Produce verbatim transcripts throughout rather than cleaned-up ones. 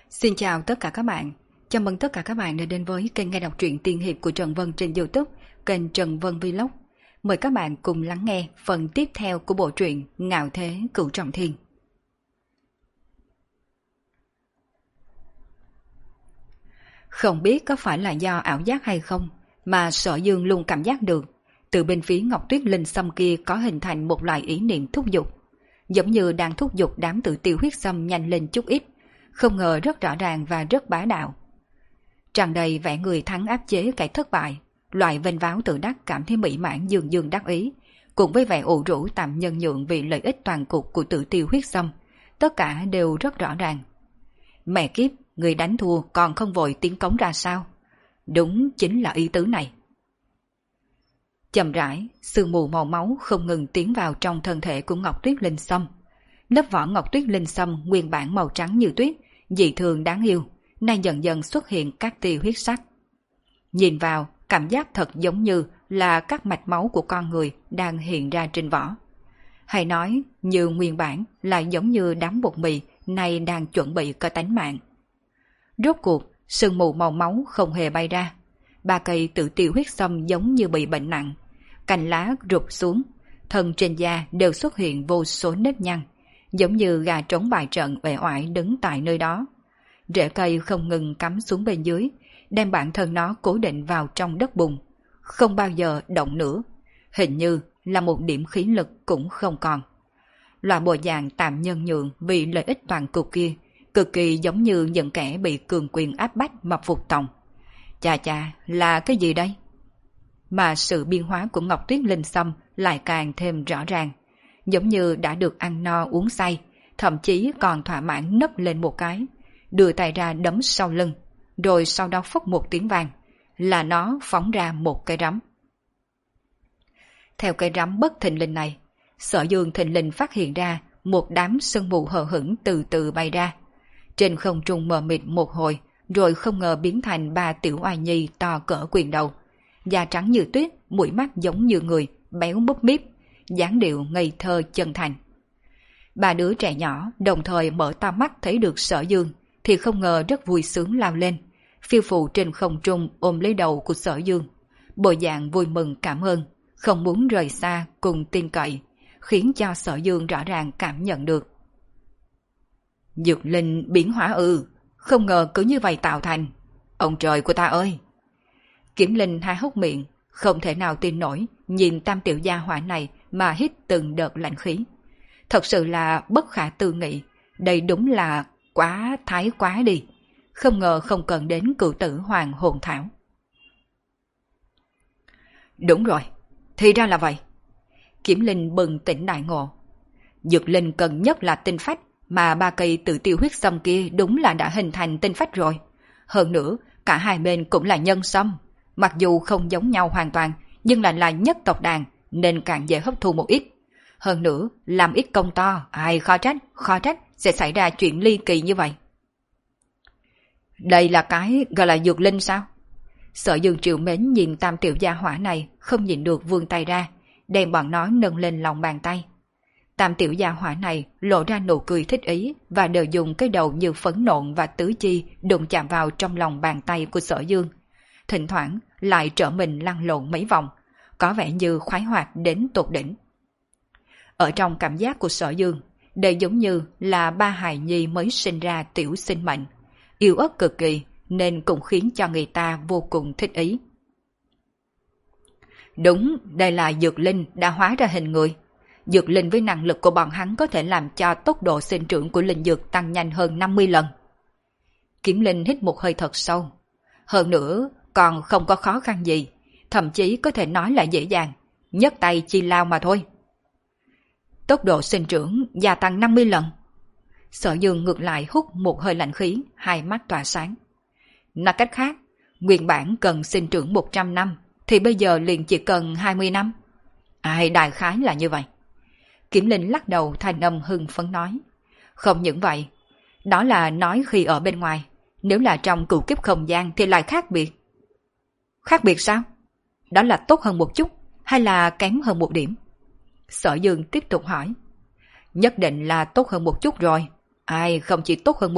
Xin chào tất cả các bạn. Chào mừng tất cả các bạn đã đến với kênh nghe đọc truyện tiên hiệp của Trần Vân trên YouTube, kênh Trần Vân Vlog. Mời các bạn cùng lắng nghe phần tiếp theo của bộ truyện Ngạo Thế Cửu Trọng Thiên. Không biết có phải là do ảo giác hay không, mà Sở Dương luôn cảm giác được, từ bên phía Ngọc Tuyết Linh Sâm kia có hình thành một loại ý niệm thúc giục, giống như đang thúc giục đám tự tiêu huyết sâm nhanh lên chút ít, không ngờ rất rõ ràng và rất bá đạo. Tràn đầy vẻ người thắng áp chế kẻ thất bại, loại vênh váo tự đắc cảm thấy mỹ mãn dương dương đắc ý, cùng với vẻ ủ rũ tạm nhân nhượng vì lợi ích toàn cục của tự tiêu huyết sâm, tất cả đều rất rõ ràng. Mẹ kiếp, người đánh thua còn không vội tiến cống ra sao? Đúng chính là ý tứ này. Chậm rãi, sương mù màu máu không ngừng tiến vào trong thân thể của Ngọc Tuyết Linh Sâm. Lớp vỏ Ngọc Tuyết Linh Sâm nguyên bản màu trắng như tuyết, dị thường đáng yêu, nay dần dần xuất hiện các tia huyết sắc. Nhìn vào, cảm giác thật giống như là các mạch máu của con người đang hiện ra trên vỏ. Hay nói, như nguyên bản lại giống như đám bột mì nay đang chuẩn bị có tánh mạng. Rốt cuộc, sương mù màu máu không hề bay ra. Ba cây tự tiêu huyết sâm giống như bị bệnh nặng. Cành lá rụt xuống, thân trên da đều xuất hiện vô số nếp nhăn, giống như gà trống bài trận uể oải đứng tại nơi đó. Rễ cây không ngừng cắm xuống bên dưới, đem bản thân nó cố định vào trong đất bùn, không bao giờ động nữa, hình như là một điểm khí lực cũng không còn. Loại bộ dạng tạm nhân nhượng vì lợi ích toàn cục kia, cực kỳ giống như những kẻ bị cường quyền áp bách mà phục tòng. Chà chà, là cái gì đây? Mà sự biến hóa của Ngọc Tuyết Linh Sâm lại càng thêm rõ ràng, giống như đã được ăn no uống say, thậm chí còn thỏa mãn nấc lên một cái, đưa tay ra đấm sau lưng, rồi sau đó phốc một tiếng vang, là nó phóng ra một cây rắm. Theo cây rắm bất thình lình này, Sở Dương thình lình phát hiện ra một đám sương mù hờ hững từ từ bay ra. Trên không trung mờ mịt một hồi, rồi không ngờ biến thành ba tiểu oai nhi to cỡ quyền đầu, da trắng như tuyết, mũi mắt giống như người, béo búp bíp, dáng điệu ngây thơ chân thành. Ba đứa trẻ nhỏ đồng thời mở to mắt thấy được Sở Dương, thì không ngờ rất vui sướng lao lên, phiêu phù trên không trung ôm lấy đầu của Sở Dương, bộ dạng vui mừng cảm ơn, không muốn rời xa cùng tin cậy, khiến cho Sở Dương rõ ràng cảm nhận được. Dược linh biến hóa ư, không ngờ cứ như vậy tạo thành. Ông trời của ta ơi! Kiểm Linh há hốc miệng, không thể nào tin nổi, nhìn tam tiểu gia hỏa này mà hít từng đợt lạnh khí. Thật sự là bất khả tư nghị, đây đúng là quá thái quá đi. Không ngờ không cần đến cửu tử hoàng hồn thảo. Đúng rồi, thì ra là vậy. Kiểm Linh bừng tỉnh đại ngộ. Dược linh cần nhất là tinh phách, mà ba cây tự tiêu huyết sâm kia đúng là đã hình thành tinh phách rồi. Hơn nữa, cả hai bên cũng là nhân sâm. Mặc dù không giống nhau hoàn toàn, nhưng lại là nhất tộc đàn, nên càng dễ hấp thu một ít. Hơn nữa, làm ít công to, ai khó trách, khó trách sẽ xảy ra chuyện ly kỳ như vậy. Đây là cái gọi là dược linh sao? Sở Dương triệu mến nhìn tam tiểu gia hỏa này, không nhìn được vươn tay ra, đem bọn nó nâng lên lòng bàn tay. Tam tiểu gia hỏa này lộ ra nụ cười thích ý và đều dùng cái đầu như phấn nộn và tứ chi đụng chạm vào trong lòng bàn tay của Sở Dương. Thỉnh thoảng lại trở mình lăn lộn mấy vòng, có vẻ như khoái hoạt đến tột đỉnh. Ở trong cảm giác của Sở Dương, đây giống như là ba hài nhi mới sinh ra tiểu sinh mệnh, yêu ớt cực kỳ nên cũng khiến cho người ta vô cùng thích ý. Đúng, đây là dược linh đã hóa ra hình người. Dược linh với năng lực của bọn hắn có thể làm cho tốc độ sinh trưởng của linh dược tăng nhanh hơn năm mươi lần. Kiếm Linh hít một hơi thật sâu. Hơn nữa, còn không có khó khăn gì, thậm chí có thể nói là dễ dàng, nhấc tay chi lao mà thôi. Tốc độ sinh trưởng gia tăng năm mươi lần. Sở Dương ngược lại hút một hơi lạnh khí, hai mắt tỏa sáng. Nói cách khác, nguyên bản cần sinh trưởng một trăm năm, thì bây giờ liền chỉ cần hai mươi năm. Ai đại khái là như vậy. Kiểm Linh lắc đầu thanh âm hưng phấn nói. Không những vậy, đó là nói khi ở bên ngoài, nếu là trong cửu kiếp không gian thì lại khác biệt. Khác biệt sao? Đó là tốt hơn một chút, hay là kém hơn một điểm? Sở Dương tiếp tục hỏi. Nhất định là tốt hơn một chút rồi. Ai không chỉ tốt hơn một chút,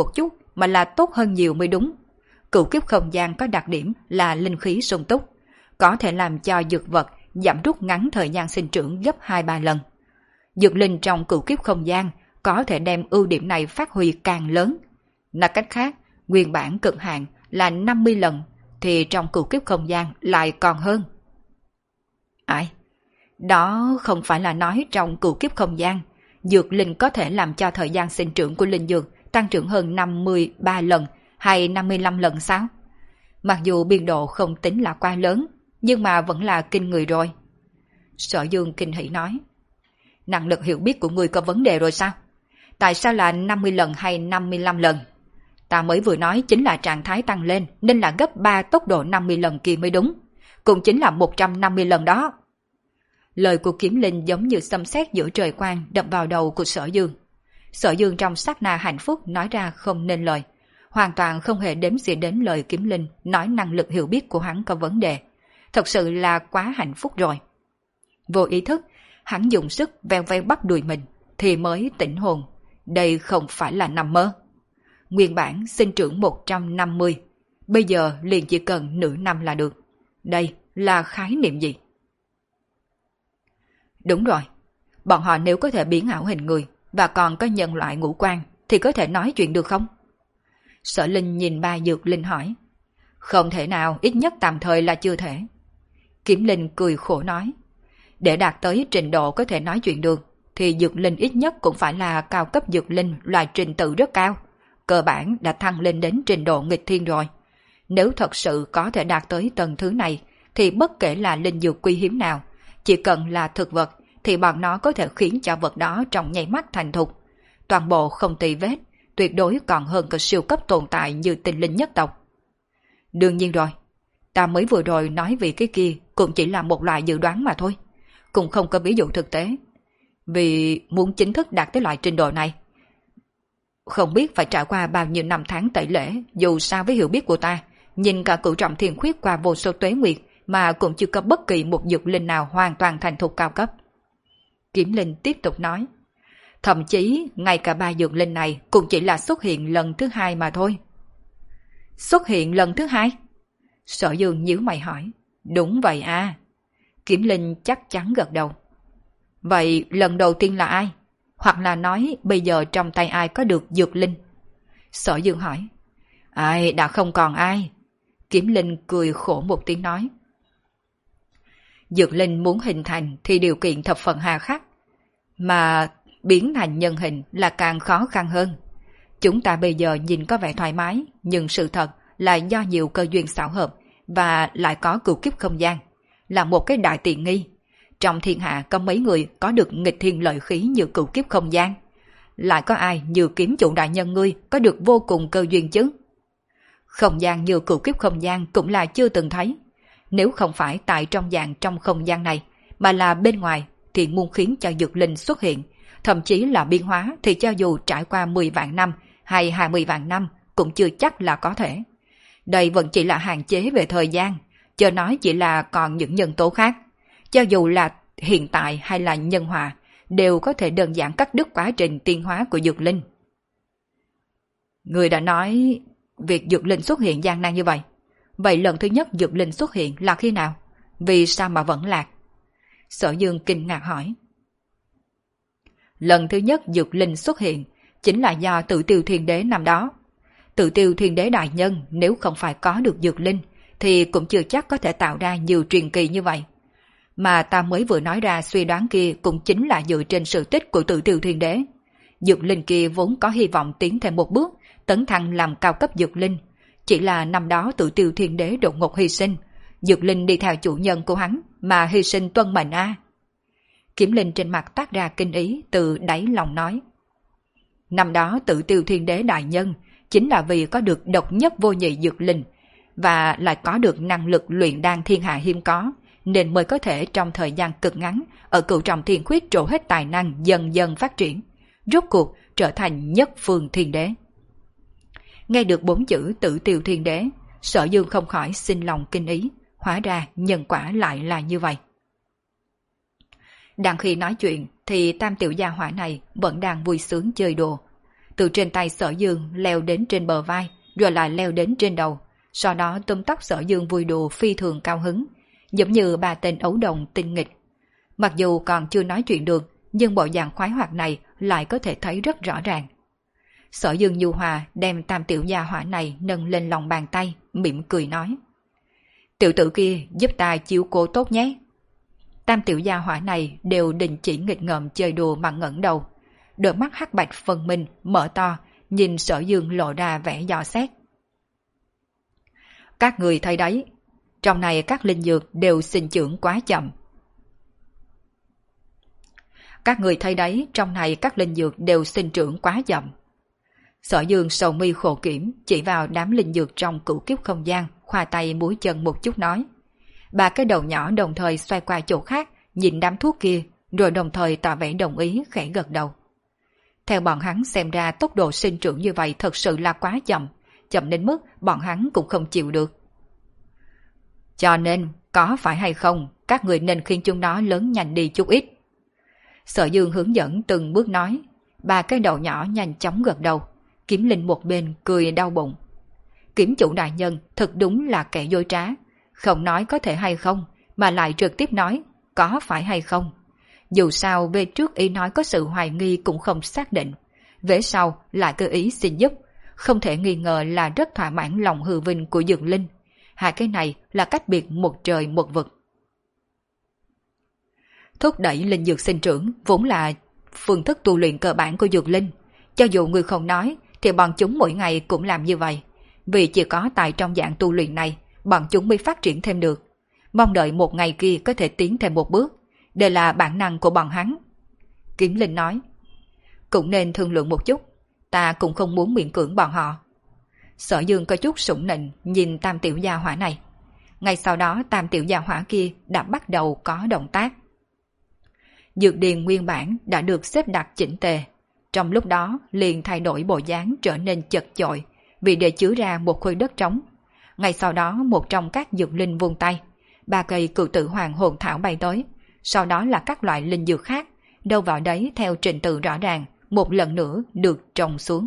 mà là tốt hơn nhiều mới đúng. Cửu kiếp không gian có đặc điểm là linh khí sung túc, có thể làm cho dược vật giảm rút ngắn thời gian sinh trưởng gấp hai ba lần. Dược linh trong cửu kiếp không gian có thể đem ưu điểm này phát huy càng lớn. Nói cách khác, nguyên bản cực hạn là năm mươi lần, thì trong cửu kiếp không gian lại còn hơn. Ai? Đó không phải là nói trong cửu kiếp không gian, dược linh có thể làm cho thời gian sinh trưởng của linh dược tăng trưởng hơn năm mươi ba lần hay năm mươi lăm lần sao? Mặc dù biên độ không tính là quá lớn, nhưng mà vẫn là kinh người rồi. Sở Dương kinh hỉ nói. Năng lực hiểu biết của người có vấn đề rồi sao? Tại sao là năm mươi lần hay năm mươi lăm lần? Ta mới vừa nói chính là trạng thái tăng lên nên là gấp ba tốc độ năm mươi lần kia mới đúng. Cũng chính là một trăm năm mươi lần đó. Lời của Kiếm Linh giống như xâm sét giữa trời quang đập vào đầu của Sở Dương. Sở Dương trong sát na hạnh phúc nói ra không nên lời. Hoàn toàn không hề đếm xỉa đến lời Kiếm Linh nói năng lực hiểu biết của hắn có vấn đề. Thật sự là quá hạnh phúc rồi. Vô ý thức, hắn dùng sức veo veo bắp đùi mình thì mới tỉnh hồn. Đây không phải là nằm mơ. Nguyên bản sinh trưởng một trăm năm mươi, bây giờ liền chỉ cần nửa năm là được. Đây là khái niệm gì? Đúng rồi, bọn họ nếu có thể biến ảo hình người và còn có nhân loại ngũ quan thì có thể nói chuyện được không? Sở Linh nhìn ba Dược Linh hỏi. Không thể nào, ít nhất tạm thời là chưa thể. Kiếm Linh cười khổ nói. Để đạt tới trình độ có thể nói chuyện được thì Dược Linh ít nhất cũng phải là cao cấp Dược Linh loại trình tự rất cao. Cơ bản đã thăng lên đến trình độ nghịch thiên rồi. Nếu thật sự có thể đạt tới tầng thứ này thì bất kể là linh dược quý hiếm nào, chỉ cần là thực vật thì bọn nó có thể khiến cho vật đó trong nháy mắt thành thục. Toàn bộ không tì vết, tuyệt đối còn hơn cả siêu cấp tồn tại như tinh linh nhất tộc. Đương nhiên rồi, ta mới vừa rồi nói vì cái kia cũng chỉ là một loại dự đoán mà thôi, cũng không có ví dụ thực tế. Vì muốn chính thức đạt tới loại trình độ này, không biết phải trải qua bao nhiêu năm tháng tẩy lễ. Dù sao với hiểu biết của ta, nhìn cả cửu trọng thiên khuyết qua vô số tuế nguyệt mà cũng chưa có bất kỳ một dược linh nào hoàn toàn thành thục cao cấp. Kiếm Linh tiếp tục nói. Thậm chí ngay cả ba dược linh này cũng chỉ là xuất hiện lần thứ hai mà thôi. Xuất hiện lần thứ hai? Sở Dương nhíu mày hỏi. Đúng vậy à. Kiếm Linh chắc chắn gật đầu. Vậy lần đầu tiên là ai? Hoặc là nói bây giờ trong tay ai có được dược linh? Sở Dương hỏi. Ai, đã không còn ai. Kiếm Linh cười khổ một tiếng nói. Dược linh muốn hình thành thì điều kiện thập phần hà khắc, mà biến thành nhân hình là càng khó khăn hơn. Chúng ta bây giờ nhìn có vẻ thoải mái, nhưng sự thật là do nhiều cơ duyên xảo hợp và lại có cửu kiếp không gian, là một cái đại tiện nghi. Trong thiên hạ có mấy người có được nghịch thiên lợi khí như cửu kiếp không gian? Lại có ai như kiếm chủ đại nhân ngươi có được vô cùng cơ duyên chứ? Không gian như cửu kiếp không gian cũng là chưa từng thấy. Nếu không phải tại trong dạng trong không gian này, mà là bên ngoài, thì muốn khiến cho dược linh xuất hiện, thậm chí là biến hóa thì cho dù trải qua mười vạn năm hay hai mươi vạn năm cũng chưa chắc là có thể. Đây vẫn chỉ là hạn chế về thời gian, chớ nói chỉ là còn những nhân tố khác. Cho dù là hiện tại hay là nhân hòa, đều có thể đơn giản cắt đứt quá trình tiến hóa của dược linh. Người đã nói việc dược linh xuất hiện gian nan như vậy. Vậy lần thứ nhất dược linh xuất hiện là khi nào? Vì sao mà vẫn lạc? Sở Dương kinh ngạc hỏi. Lần thứ nhất dược linh xuất hiện chính là do Tự Tiêu Thiên Đế năm đó. Tự Tiêu Thiên Đế đại nhân nếu không phải có được dược linh thì cũng chưa chắc có thể tạo ra nhiều truyền kỳ như vậy. Mà ta mới vừa nói ra suy đoán kia cũng chính là dựa trên sự tích của Tự Tiêu Thiên Đế. Dược linh kia vốn có hy vọng tiến thêm một bước, tấn thăng làm cao cấp dược linh. Chỉ là năm đó Tự Tiêu Thiên Đế đột ngột hy sinh, dược linh đi theo chủ nhân của hắn mà hy sinh tuân mệnh a. Kiếm Linh trên mặt toát ra kinh ý từ đáy lòng nói. Năm đó Tự Tiêu Thiên Đế đại nhân chính là vì có được độc nhất vô nhị dược linh và lại có được năng lực luyện đan thiên hạ hiếm có, nên mới có thể trong thời gian cực ngắn ở cửu trọng thiên khuyết trổ hết tài năng dần dần phát triển, rốt cuộc trở thành nhất phương thiên đế. Nghe được bốn chữ Tự Tiêu Thiên Đế, Sở Dương không khỏi sinh lòng kinh ý, hóa ra nhân quả lại là như vậy. Đang khi nói chuyện thì tam tiểu gia hỏa này vẫn đang vui sướng chơi đùa. từ trên tay Sở Dương leo đến trên bờ vai, rồi lại leo đến trên đầu, sau đó túm tóc Sở Dương vui đùa phi thường cao hứng, giống như ba tên ấu đồng tinh nghịch. Mặc dù còn chưa nói chuyện được, nhưng bộ dạng khoái hoạt này lại có thể thấy rất rõ ràng. Sở Dương nhu hòa đem tam tiểu gia hỏa này nâng lên lòng bàn tay, mỉm cười nói. Tiểu tử kia giúp ta chiếu cố tốt nhé. Tam tiểu gia hỏa này đều đình chỉ nghịch ngợm chơi đùa mà ngẩng đầu. Đôi mắt hắc bạch phân minh, mở to, nhìn Sở Dương lộ ra vẻ dò xét. Các người thấy đấy, trong này các linh dược đều sinh trưởng quá chậm. Các người thấy đấy, trong này các linh dược đều sinh trưởng quá chậm. Sở Dương sầu mi khổ kiểm, chỉ vào đám linh dược trong cửu kiếp không gian, khoa tay múi chân một chút nói. Ba cái đầu nhỏ đồng thời xoay qua chỗ khác, nhìn đám thuốc kia, rồi đồng thời tỏ vẻ đồng ý khẽ gật đầu. Theo bọn hắn xem ra tốc độ sinh trưởng như vậy thật sự là quá chậm, chậm đến mức bọn hắn cũng không chịu được. Cho nên, có phải hay không, các người nên khiến chúng nó lớn nhanh đi chút ít. Sở Dương hướng dẫn từng bước nói, ba cái đầu nhỏ nhanh chóng gật đầu, Kiếm Linh một bên cười đau bụng. Kiếm chủ đại nhân thật đúng là kẻ dối trá, không nói có thể hay không, mà lại trực tiếp nói, có phải hay không. Dù sao về trước ý nói có sự hoài nghi cũng không xác định, về sau lại cơ ý xin giúp, không thể nghi ngờ là rất thỏa mãn lòng hư vinh của Dược Linh. Hai cái này là cách biệt một trời một vực. Thúc đẩy linh dược sinh trưởng vốn là phương thức tu luyện cơ bản của Dược Linh. Cho dù người không nói thì bọn chúng mỗi ngày cũng làm như vậy. Vì chỉ có tại trong dạng tu luyện này bọn chúng mới phát triển thêm được. Mong đợi một ngày kia có thể tiến thêm một bước. Đây là bản năng của bọn hắn. Kiếm Linh nói, cũng nên thương lượng một chút, ta cũng không muốn miễn cưỡng bọn họ. Sở Dương có chút sủng nịnh nhìn tam tiểu gia hỏa này. Ngay sau đó tam tiểu gia hỏa kia đã bắt đầu có động tác. Dược điền nguyên bản đã được xếp đặt chỉnh tề. Trong lúc đó liền thay đổi bộ dáng trở nên chật chội vì để chứa ra một khối đất trống. Ngay sau đó một trong các dược linh vung tay, ba cây cửu tử hoàng hồn thảo bay tới. Sau đó là các loại linh dược khác, đâu vào đấy theo trình tự rõ ràng, một lần nữa được trồng xuống.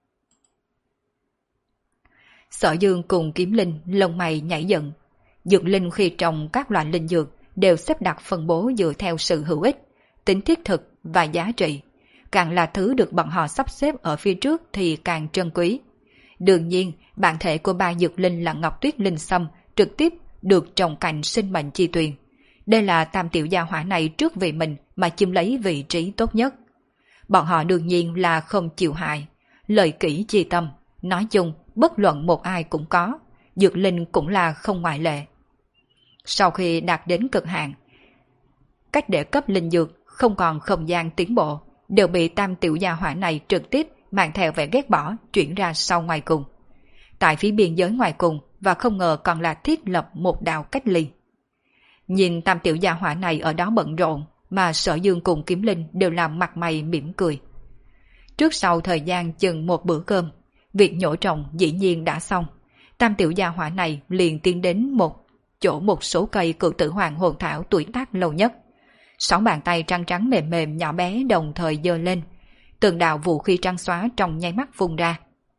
Sở Dương cùng Kiếm Linh lông mày nhảy dựng. Dược linh khi trồng các loại linh dược đều xếp đặt phân bố dựa theo sự hữu ích, tính thiết thực và giá trị. Càng là thứ được bọn họ sắp xếp ở phía trước thì càng trân quý. Đương nhiên, bản thể của ba dược linh là Ngọc Tuyết Linh Sâm trực tiếp được trồng cạnh sinh mệnh chi tuyền. Đây là tam tiểu gia hỏa này trước vì mình mà chiếm lấy vị trí tốt nhất. Bọn họ đương nhiên là không chịu hại, lợi kỹ chi tâm, nói chung bất luận một ai cũng có, dược linh cũng là không ngoại lệ. Sau khi đạt đến cực hạn, cách để cấp linh dược không còn không gian tiến bộ, đều bị tam tiểu gia hỏa này trực tiếp mang theo vẻ ghét bỏ chuyển ra sau ngoài cùng. Tại phía biên giới ngoài cùng và không ngờ còn là thiết lập một đạo cách ly. Nhìn tam tiểu gia hỏa này ở đó bận rộn mà Sở Dương cùng Kiếm Linh đều làm mặt mày mỉm cười. Trước sau thời gian chừng một bữa cơm, việc nhổ trồng dĩ nhiên đã xong. Tam tiểu gia hỏa này liền tiến đến một chỗ một số cây cửu tử hoàng hồn thảo tuổi tác lâu nhất. Sáu bàn tay trắng trắng mềm mềm nhỏ bé đồng thời giơ lên, từng đạo vũ khí trắng xóa trong nháy mắt vung ra.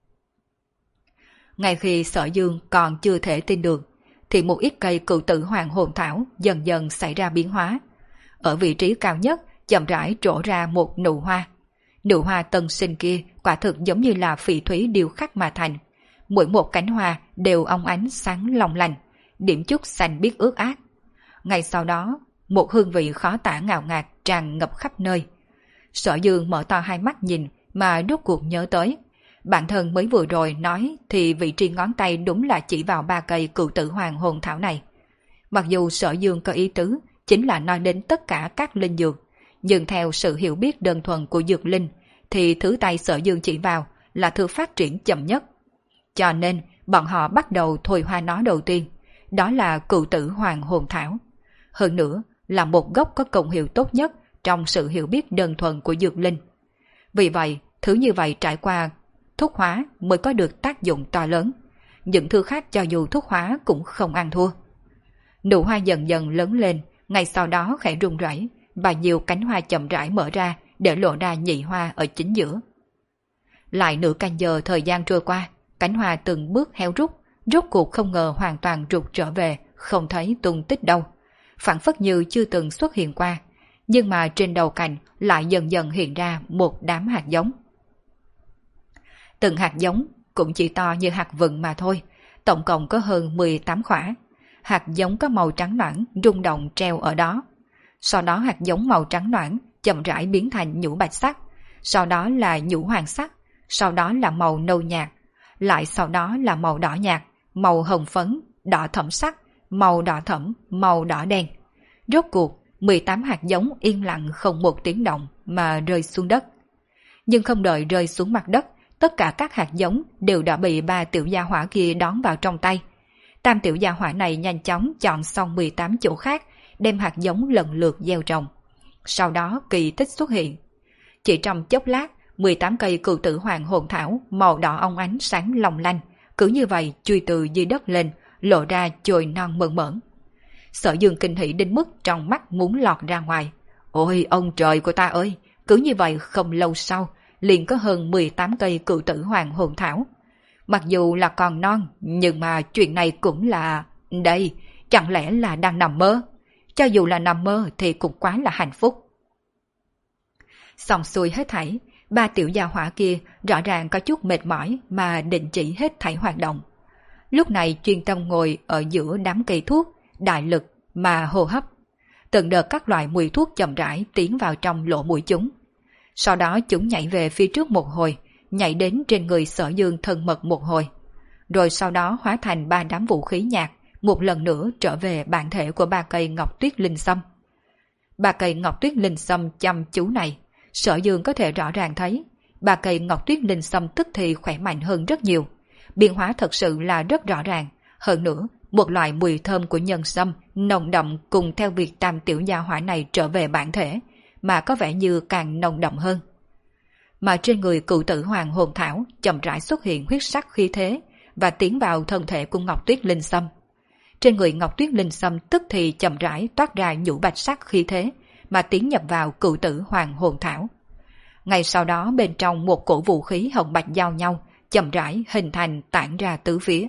Ngay khi Sở Dương còn chưa thể tin được, thì một ít cây cửu tử hoàng hồn thảo dần dần xảy ra biến hóa. Ở vị trí cao nhất chậm rãi trổ ra một nụ hoa. Nụ hoa tân sinh kia quả thực giống như là phỉ thúy điêu khắc mà thành. Mỗi một cánh hoa đều óng ánh sáng long lanh, điểm chút xanh biếc ướt át. Ngay sau đó, một hương vị khó tả ngào ngạt tràn ngập khắp nơi. Sở Dương mở to hai mắt nhìn mà rốt cuộc nhớ tới. Bản thân mới vừa rồi nói thì vị trí ngón tay đúng là chỉ vào ba cây cửu tử hoàng hồn thảo này. Mặc dù Sở Dương có ý tứ chính là nói đến tất cả các linh dược, nhưng theo sự hiểu biết đơn thuần của dược linh thì thứ tay Sở Dương chỉ vào là thứ phát triển chậm nhất. Cho nên bọn họ bắt đầu thôi hoa nó đầu tiên, đó là cửu tử hoàng hồn thảo. Hơn nữa là một gốc có công hiệu tốt nhất trong sự hiểu biết đơn thuần của dược linh. Vì vậy, thứ như vậy trải qua thuốc hóa mới có được tác dụng to lớn. Những thứ khác cho dù thuốc hóa cũng không ăn thua. Nụ hoa dần dần lớn lên, ngay sau đó khẽ rung rẩy và nhiều cánh hoa chậm rãi mở ra để lộ ra nhị hoa ở chính giữa. Lại nửa canh giờ thời gian trôi qua, cánh hoa từng bước héo rút, rốt cuộc không ngờ hoàn toàn rụt trở về, không thấy tung tích đâu. Phản phất như chưa từng xuất hiện qua, nhưng mà trên đầu cành lại dần dần hiện ra một đám hạt giống. Từng hạt giống cũng chỉ to như hạt vừng mà thôi, tổng cộng có hơn mười tám khỏa. Hạt giống có màu trắng nõn rung động treo ở đó. Sau đó hạt giống màu trắng nõn chậm rãi biến thành nhũ bạch sắc, sau đó là nhũ hoàng sắc, sau đó là màu nâu nhạt, lại sau đó là màu đỏ nhạt, màu hồng phấn, đỏ thẫm sắc, màu đỏ thẫm, màu đỏ đen. Rốt cuộc, mười tám hạt giống yên lặng không một tiếng động mà rơi xuống đất. Nhưng không đợi rơi xuống mặt đất, tất cả các hạt giống đều đã bị ba tiểu gia hỏa kia đón vào trong tay. Tam tiểu gia hỏa này nhanh chóng chọn xong mười tám chỗ khác, đem hạt giống lần lượt gieo trồng. Sau đó kỳ tích xuất hiện. Chỉ trong chốc lát, mười tám cây cừu tử hoàng hồn thảo màu đỏ óng ánh sáng long lanh, cứ như vậy chui từ dưới đất lên, lộ ra chồi non mơn mởn. Sở Dương kinh hỉ đến mức trong mắt muốn lọt ra ngoài. Ôi ông trời của ta ơi, cứ như vậy không lâu sau, liền có hơn mười tám cây cừu tử hoàng hồn thảo. Mặc dù là còn non, nhưng mà chuyện này cũng là... Đây, chẳng lẽ là đang nằm mơ? Cho dù là nằm mơ thì cũng quá là hạnh phúc. Xong xuôi hết thảy, ba tiểu gia hỏa kia rõ ràng có chút mệt mỏi mà định chỉ hết thảy hoạt động. Lúc này chuyên tâm ngồi ở giữa đám cây thuốc, đại lực mà hô hấp. Từng đợt các loại mùi thuốc chậm rãi tiến vào trong lỗ mũi chúng. Sau đó chúng nhảy về phía trước một hồi, nhảy đến trên người Sở Dương thân mật một hồi. Rồi sau đó hóa thành ba đám vũ khí nhạt, một lần nữa trở về bản thể của ba cây ngọc tuyết linh sâm. Ba cây ngọc tuyết linh sâm chăm chú này, Sở Dương có thể rõ ràng thấy, ba cây ngọc tuyết linh sâm tức thì khỏe mạnh hơn rất nhiều. Biến hóa thật sự là rất rõ ràng. Hơn nữa, một loại mùi thơm của nhân sâm nồng đậm cùng theo việc tam tiểu gia hỏa này trở về bản thể, mà có vẻ như càng nồng đậm hơn. Mà trên người cựu tử hoàng hồn thảo chậm rãi xuất hiện huyết sắc khí thế và tiến vào thân thể của ngọc tuyết linh sâm. Trên người ngọc tuyết linh sâm tức thì chậm rãi toát ra nhũ bạch sắc khí thế mà tiến nhập vào cựu tử hoàng hồn thảo. Ngay sau đó bên trong một cổ vũ khí hồng bạch giao nhau chậm rãi hình thành tản ra tứ phía.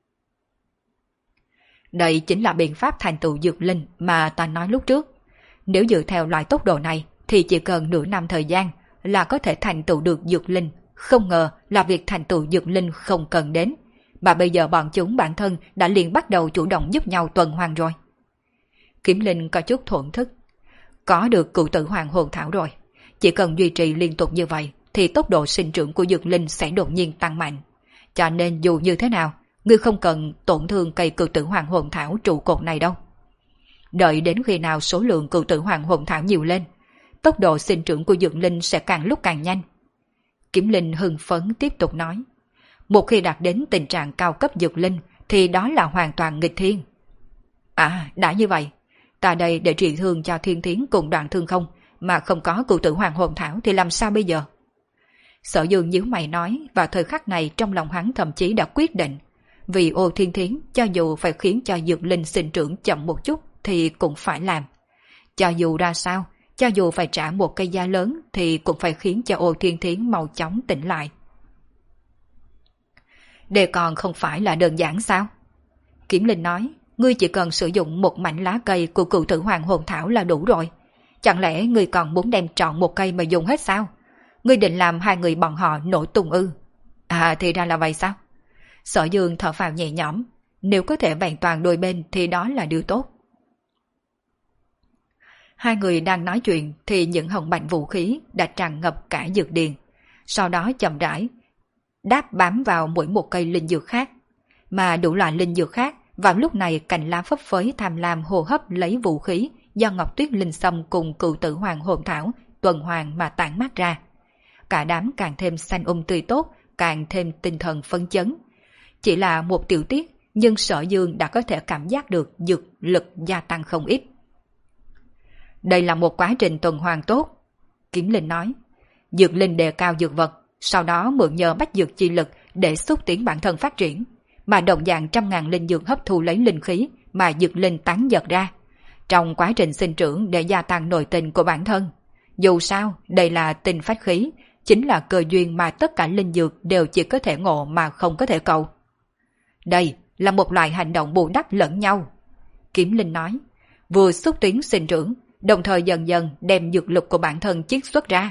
Đây chính là biện pháp thành tựu dược linh mà ta nói lúc trước. Nếu dựa theo loại tốc độ này thì chỉ cần nửa năm thời gian là có thể thành tựu được dược linh. Không ngờ là việc thành tựu dược linh không cần đến, mà bây giờ bọn chúng bản thân đã liền bắt đầu chủ động giúp nhau tuần hoàn rồi. Kiếm Linh có chút thổn thức. Có được cựu tử hoàng hồn thảo rồi, chỉ cần duy trì liên tục như vậy thì tốc độ sinh trưởng của dược linh sẽ đột nhiên tăng mạnh. Cho nên dù như thế nào, ngươi không cần tổn thương cây cựu tử hoàng hồn thảo trụ cột này đâu. Đợi đến khi nào số lượng cựu tử hoàng hồn thảo nhiều lên, tốc độ sinh trưởng của dược linh sẽ càng lúc càng nhanh. Kiếm Linh hưng phấn tiếp tục nói. Một khi đạt đến tình trạng cao cấp dược linh thì đó là hoàn toàn nghịch thiên. À, đã như vậy, ta đây để trị thương cho Thiên Thiến cùng Đoạn Thương không, mà không có cựu tử hoàng hồn thảo thì làm sao bây giờ? Sở Dương nhíu mày nói, và thời khắc này trong lòng hắn thậm chí đã quyết định, vì Ô Thiên Thiến cho dù phải khiến cho dược linh sinh trưởng chậm một chút thì cũng phải làm. Cho dù ra sao, cho dù phải trả một cây giá lớn thì cũng phải khiến cho Ô Thiên Thiến mau chóng tỉnh lại. Đây còn không phải là đơn giản sao? Kiếm Linh nói, ngươi chỉ cần sử dụng một mảnh lá cây của cựu tử hoàng hồn thảo là đủ rồi. Chẳng lẽ ngươi còn muốn đem trọn một cây mà dùng hết sao? Ngươi định làm hai người bọn họ nổ tung ư? À thì ra là vậy sao? Sở Dương thở phào nhẹ nhõm, nếu có thể vẹn toàn đôi bên thì đó là điều tốt. Hai người đang nói chuyện thì những hồng bạch vũ khí đã tràn ngập cả dược điền, sau đó chậm rãi đáp bám vào mỗi một cây linh dược khác, mà đủ loại linh dược khác vào lúc này cành lá phấp phới tham lam hô hấp lấy vũ khí do ngọc tuyết linh sâm cùng cựu tử hoàng hồn thảo tuần hoàn mà tản mát ra. Cả đám càng thêm xanh um tươi tốt, càng thêm tinh thần phấn chấn. Chỉ là một tiểu tiết, nhưng Sở Dương đã có thể cảm giác được dược lực gia tăng không ít. Đây là một quá trình tuần hoàn tốt. Kiếm Linh nói, dược linh đề cao dược vật, sau đó mượn nhờ bách dược chi lực để xúc tiến bản thân phát triển, mà đồng dạng trăm ngàn linh dược hấp thu lấy linh khí mà dược linh tán giật ra, trong quá trình sinh trưởng để gia tăng nội tình của bản thân. Dù sao, đây là tinh phách khí, chính là cơ duyên mà tất cả linh dược đều chỉ có thể ngộ mà không có thể cầu. Đây là một loại hành động bù đắp lẫn nhau. Kiếm Linh nói, vừa xúc tiến sinh trưởng, đồng thời dần dần đem dược lực của bản thân chiết xuất ra.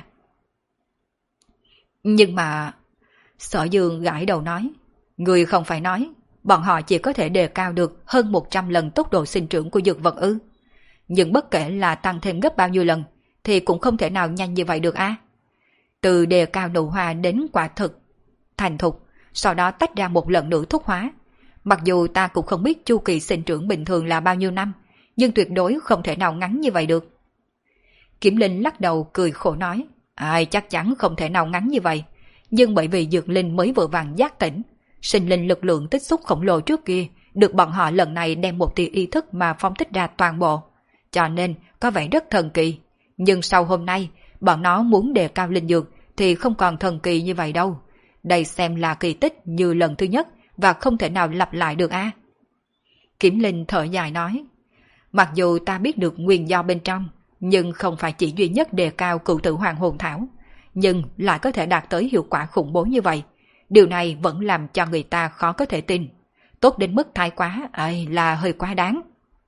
Nhưng mà... Sở Dương gãi đầu nói, người không phải nói, bọn họ chỉ có thể đề cao được hơn một trăm lần tốc độ sinh trưởng của dược vật ư. Nhưng bất kể là tăng thêm gấp bao nhiêu lần, thì cũng không thể nào nhanh như vậy được a. Từ đề cao nụ hoa đến quả thực, thành thục, sau đó tách ra một lần nữa thuốc hóa. Mặc dù ta cũng không biết chu kỳ sinh trưởng bình thường là bao nhiêu năm, nhưng tuyệt đối không thể nào ngắn như vậy được. Kiếm Linh lắc đầu cười khổ nói, ai chắc chắn không thể nào ngắn như vậy. Nhưng bởi vì dược linh mới vừa vàng giác tỉnh, sinh linh lực lượng tích xúc khổng lồ trước kia, được bọn họ lần này đem một tia ý thức mà phóng thích ra toàn bộ. Cho nên có vẻ rất thần kỳ. Nhưng sau hôm nay, bọn nó muốn đề cao linh dược thì không còn thần kỳ như vậy đâu. Đây xem là kỳ tích như lần thứ nhất và không thể nào lặp lại được a. À? Kiếm Linh thở dài nói, mặc dù ta biết được nguyên do bên trong, nhưng không phải chỉ duy nhất đề cao cựu tử hoàng hồn thảo, nhưng lại có thể đạt tới hiệu quả khủng bố như vậy. Điều này vẫn làm cho người ta khó có thể tin. Tốt đến mức thái quá, ấy là hơi quá đáng.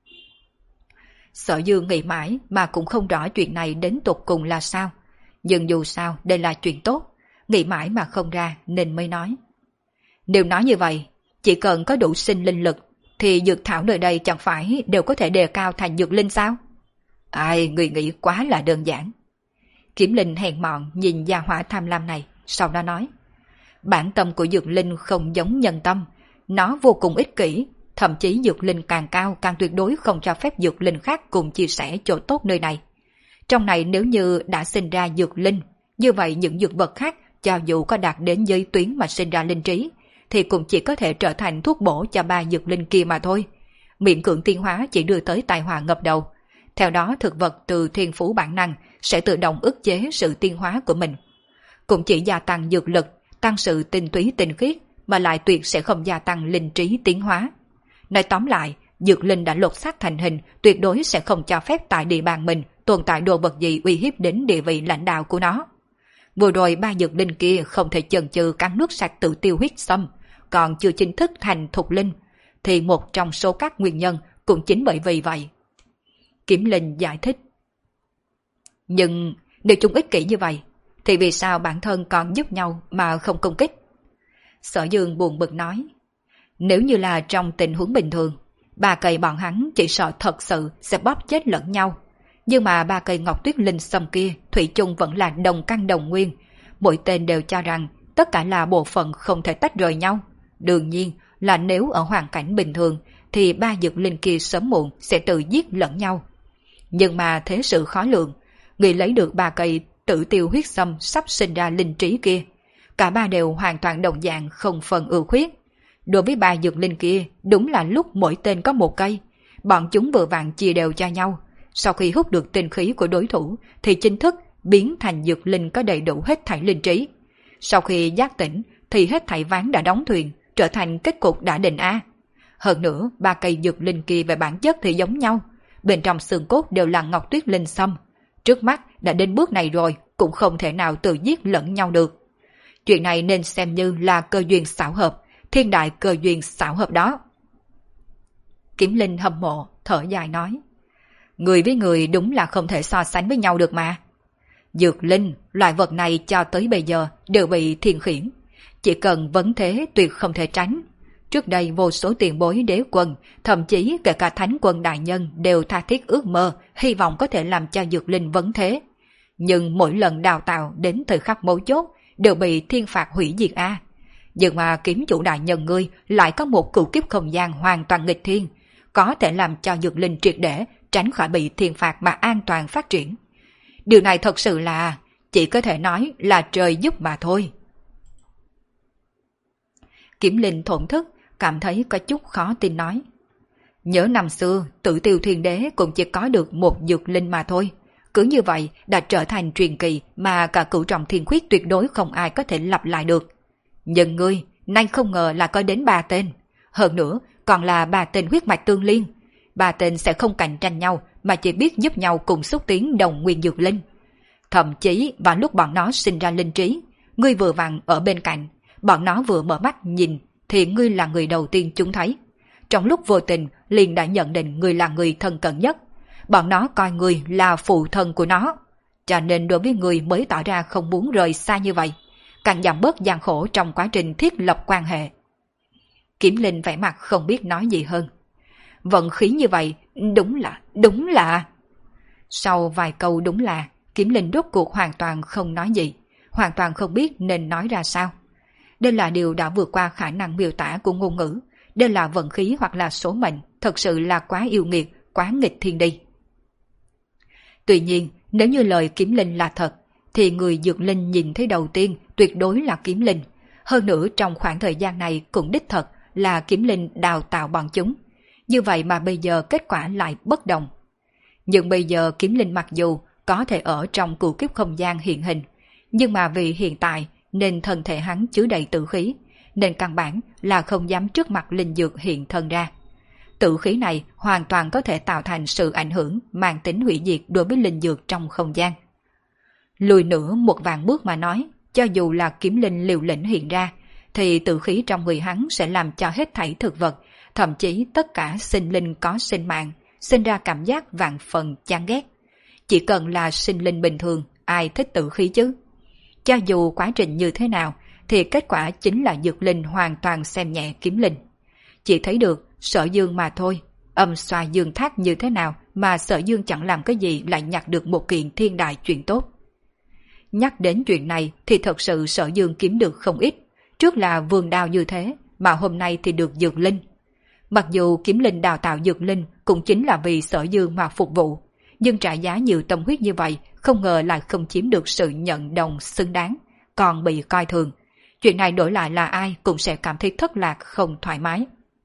Sở Dương nghĩ mãi mà cũng không rõ chuyện này đến tột cùng là sao. Nhưng dù sao đây là chuyện tốt, nghĩ mãi mà không ra nên mới nói. Nếu nói như vậy, chỉ cần có đủ sinh linh lực, thì dược thảo nơi đây chẳng phải đều có thể đề cao thành dược linh sao? Ai, người nghĩ quá là đơn giản. Kiếm Linh hèn mọn nhìn gia hỏa tham lam này, sau đó nói. Bản tâm của dược linh không giống nhân tâm, nó vô cùng ích kỷ, thậm chí dược linh càng cao càng tuyệt đối không cho phép dược linh khác cùng chia sẻ chỗ tốt nơi này. Trong này nếu như đã sinh ra dược linh, như vậy những dược vật khác cho dù có đạt đến giới tuyến mà sinh ra linh trí, thì cũng chỉ có thể trở thành thuốc bổ cho ba dược linh kia mà thôi. Miễn cưỡng tiến hóa chỉ đưa tới tai họa ngập đầu. Theo đó thực vật từ thiên phú bản năng sẽ tự động ức chế sự tiến hóa của mình. Cũng chỉ gia tăng dược lực, tăng sự tinh túy tinh khiết, mà lại tuyệt sẽ không gia tăng linh trí tiến hóa. Nói tóm lại, dược linh đã lột xác thành hình, tuyệt đối sẽ không cho phép tại địa bàn mình tồn tại đồ vật gì uy hiếp đến địa vị lãnh đạo của nó. Vừa rồi ba dược linh kia không thể chần chừ cắn nước sạch tự tiêu huyết xâm, còn chưa chính thức thành thục linh, thì một trong số các nguyên nhân cũng chính bởi vì vậy. Kiếm Linh giải thích. Nhưng nếu chúng ích kỷ như vậy, thì vì sao bản thân còn giúp nhau mà không công kích? Sở Dương buồn bực nói. Nếu như là trong tình huống bình thường, ba cây bọn hắn chỉ sợ thật sự sẽ bóp chết lẫn nhau. Nhưng mà ba cây ngọc tuyết linh sâm kia thủy chung vẫn là đồng căn đồng nguyên. Mỗi tên đều cho rằng tất cả là bộ phận không thể tách rời nhau. Đương nhiên là nếu ở hoàn cảnh bình thường thì ba dược linh kia sớm muộn sẽ tự giết lẫn nhau. Nhưng mà thế sự khó lường, người lấy được ba cây tử tiêu huyết sâm sắp sinh ra linh trí kia. Cả ba đều hoàn toàn đồng dạng không phần ưu khuyết. Đối với ba dược linh kia, đúng là lúc mỗi tên có một cây, bọn chúng vừa vặn chia đều cho nhau. Sau khi hút được tinh khí của đối thủ thì chính thức biến thành dược linh có đầy đủ hết thảy linh trí. Sau khi giác tỉnh thì hết thảy ván đã đóng thuyền, trở thành kết cục đã định a. Hơn nữa, ba cây dược linh kia về bản chất thì giống nhau, bên trong xương cốt đều là ngọc tuyết linh sâm. Trước mắt đã đến bước này rồi, cũng không thể nào tự giết lẫn nhau được. Chuyện này nên xem như là cơ duyên xảo hợp, thiên đại cơ duyên xảo hợp đó. Kiếm Linh hâm mộ, thở dài nói. Người với người đúng là không thể so sánh với nhau được mà. Dược linh, loại vật này cho tới bây giờ đều bị thiên khiển. Chỉ cần vấn thế tuyệt không thể tránh. Trước đây vô số tiền bối đế quân, thậm chí kể cả thánh quân đại nhân đều tha thiết ước mơ, hy vọng có thể làm cho dược linh vấn thế. Nhưng mỗi lần đào tạo đến thời khắc mấu chốt đều bị thiên phạt hủy diệt a. Nhưng mà kiếm chủ đại nhân ngươi lại có một cửu kiếp không gian hoàn toàn nghịch thiên, có thể làm cho dược linh triệt để tránh khỏi bị thiên phạt mà an toàn phát triển. Điều này thật sự là, chỉ có thể nói là trời giúp mà thôi. Kiếm Linh thổn thức, cảm thấy có chút khó tin nói. Nhớ năm xưa, Tử Tiêu Thiên Đế cũng chỉ có được một dược linh mà thôi. Cứ như vậy đã trở thành truyền kỳ mà cả cửu trọng thiên khuyết tuyệt đối không ai có thể lặp lại được. Nhưng ngươi, nay không ngờ là có đến ba tên. Hơn nữa, còn là ba tên huyết mạch tương liên. Ba tên sẽ không cạnh tranh nhau mà chỉ biết giúp nhau cùng xúc tiến đồng nguyên dược linh. Thậm chí vào lúc bọn nó sinh ra linh trí, ngươi vừa vặn ở bên cạnh, bọn nó vừa mở mắt nhìn thì ngươi là người đầu tiên chúng thấy. Trong lúc vô tình liền đã nhận định ngươi là người thân cận nhất. Bọn nó coi ngươi là phụ thân của nó, cho nên đối với ngươi mới tỏ ra không muốn rời xa như vậy, càng giảm bớt gian khổ trong quá trình thiết lập quan hệ. Kiếm Linh vẻ mặt không biết nói gì hơn. Vận khí như vậy, đúng là, đúng là... Sau vài câu đúng là, Kiếm Linh rốt cuộc hoàn toàn không nói gì, hoàn toàn không biết nên nói ra sao. Đây là điều đã vượt qua khả năng miêu tả của ngôn ngữ, đây là vận khí hoặc là số mệnh, thật sự là quá yêu nghiệt, quá nghịch thiên đi. Tuy nhiên, nếu như lời Kiếm Linh là thật, thì người Dược Linh nhìn thấy đầu tiên tuyệt đối là Kiếm Linh. Hơn nữa trong khoảng thời gian này cũng đích thật là Kiếm Linh đào tạo bọn chúng. Như vậy mà bây giờ kết quả lại bất đồng. Nhưng bây giờ Kiếm Linh mặc dù có thể ở trong cửu kiếp không gian hiện hình, nhưng mà vì hiện tại nên thân thể hắn chứa đầy tử khí, nên căn bản là không dám trước mặt linh dược hiện thân ra. Tử khí này hoàn toàn có thể tạo thành sự ảnh hưởng mang tính hủy diệt đối với linh dược trong không gian. Lùi nữa một vạn bước mà nói, cho dù là Kiếm Linh liều lĩnh hiện ra, thì tử khí trong người hắn sẽ làm cho hết thảy thực vật, thậm chí tất cả sinh linh có sinh mạng, sinh ra cảm giác vạn phần chán ghét. Chỉ cần là sinh linh bình thường, ai thích tử khí chứ? Cho dù quá trình như thế nào, thì kết quả chính là Dược Linh hoàn toàn xem nhẹ Kiếm Linh. Chỉ thấy được Sở Dương mà thôi, âm xoa dương thác như thế nào mà Sở Dương chẳng làm cái gì lại nhặt được một kiện thiên đại chuyện tốt. Nhắc đến chuyện này thì thật sự Sở Dương kiếm được không ít, trước là vườn đào như thế, mà hôm nay thì được Dược Linh. Mặc dù Kiếm Linh đào tạo Dược Linh cũng chính là vì Sở Dương mà phục vụ, nhưng trả giá nhiều tâm huyết như vậy, không ngờ lại không chiếm được sự nhận đồng xứng đáng, còn bị coi thường. Chuyện này đổi lại là ai cũng sẽ cảm thấy thất lạc không thoải mái.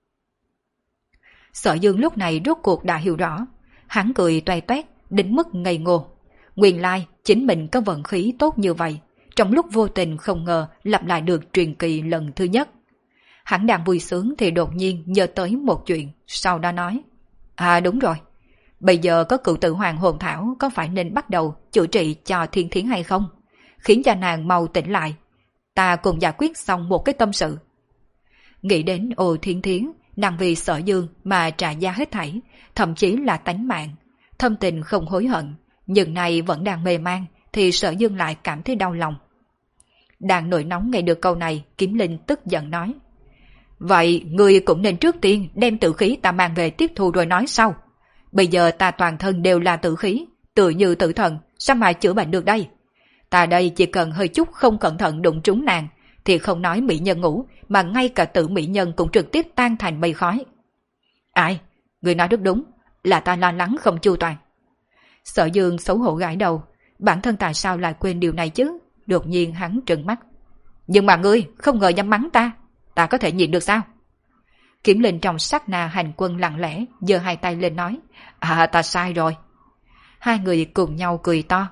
Sở Dương lúc này rốt cuộc đã hiểu rõ, hắn cười toét toét, đến mức ngây ngô. Nguyên lai chính mình có vận khí tốt như vậy, trong lúc vô tình không ngờ lặp lại được truyền kỳ lần thứ nhất. Hắn đang vui sướng thì đột nhiên nhớ tới một chuyện, sau đó nói: À đúng rồi, bây giờ có cựu tử hoàng hồn thảo, có phải nên bắt đầu chữa trị cho Thiên Thiến hay không? Khiến cho nàng mau tỉnh lại, ta cùng giải quyết xong một cái tâm sự. Nghĩ đến Ô Thiên Thiến, nàng vì Sở Dương mà trả giá hết thảy, thậm chí là tánh mạng, thâm tình không hối hận, nhưng nay vẫn đang mê man, thì Sở Dương lại cảm thấy đau lòng. Đang nổi nóng nghe được câu này, Kiếm Linh tức giận nói: Vậy ngươi cũng nên trước tiên đem tử khí ta mang về tiếp thu rồi nói sau. Bây giờ ta toàn thân đều là tử khí, tự như tử thần, sao mà chữa bệnh được đây? Ta đây chỉ cần hơi chút không cẩn thận đụng trúng nàng, thì không nói mỹ nhân ngủ, mà ngay cả tử mỹ nhân cũng trực tiếp tan thành mây khói. Ai? Người nói rất đúng, là ta lo lắng không chu toàn. Sở Dương xấu hổ gãi đầu, bản thân tại sao lại quên điều này chứ? Đột nhiên hắn trừng mắt. Nhưng mà ngươi không ngờ dám mắng ta, ta có thể nhịn được sao? Kiếm Linh trong sát na hành quân lặng lẽ, giơ hai tay lên nói: À ta sai rồi. Hai người cùng nhau cười to.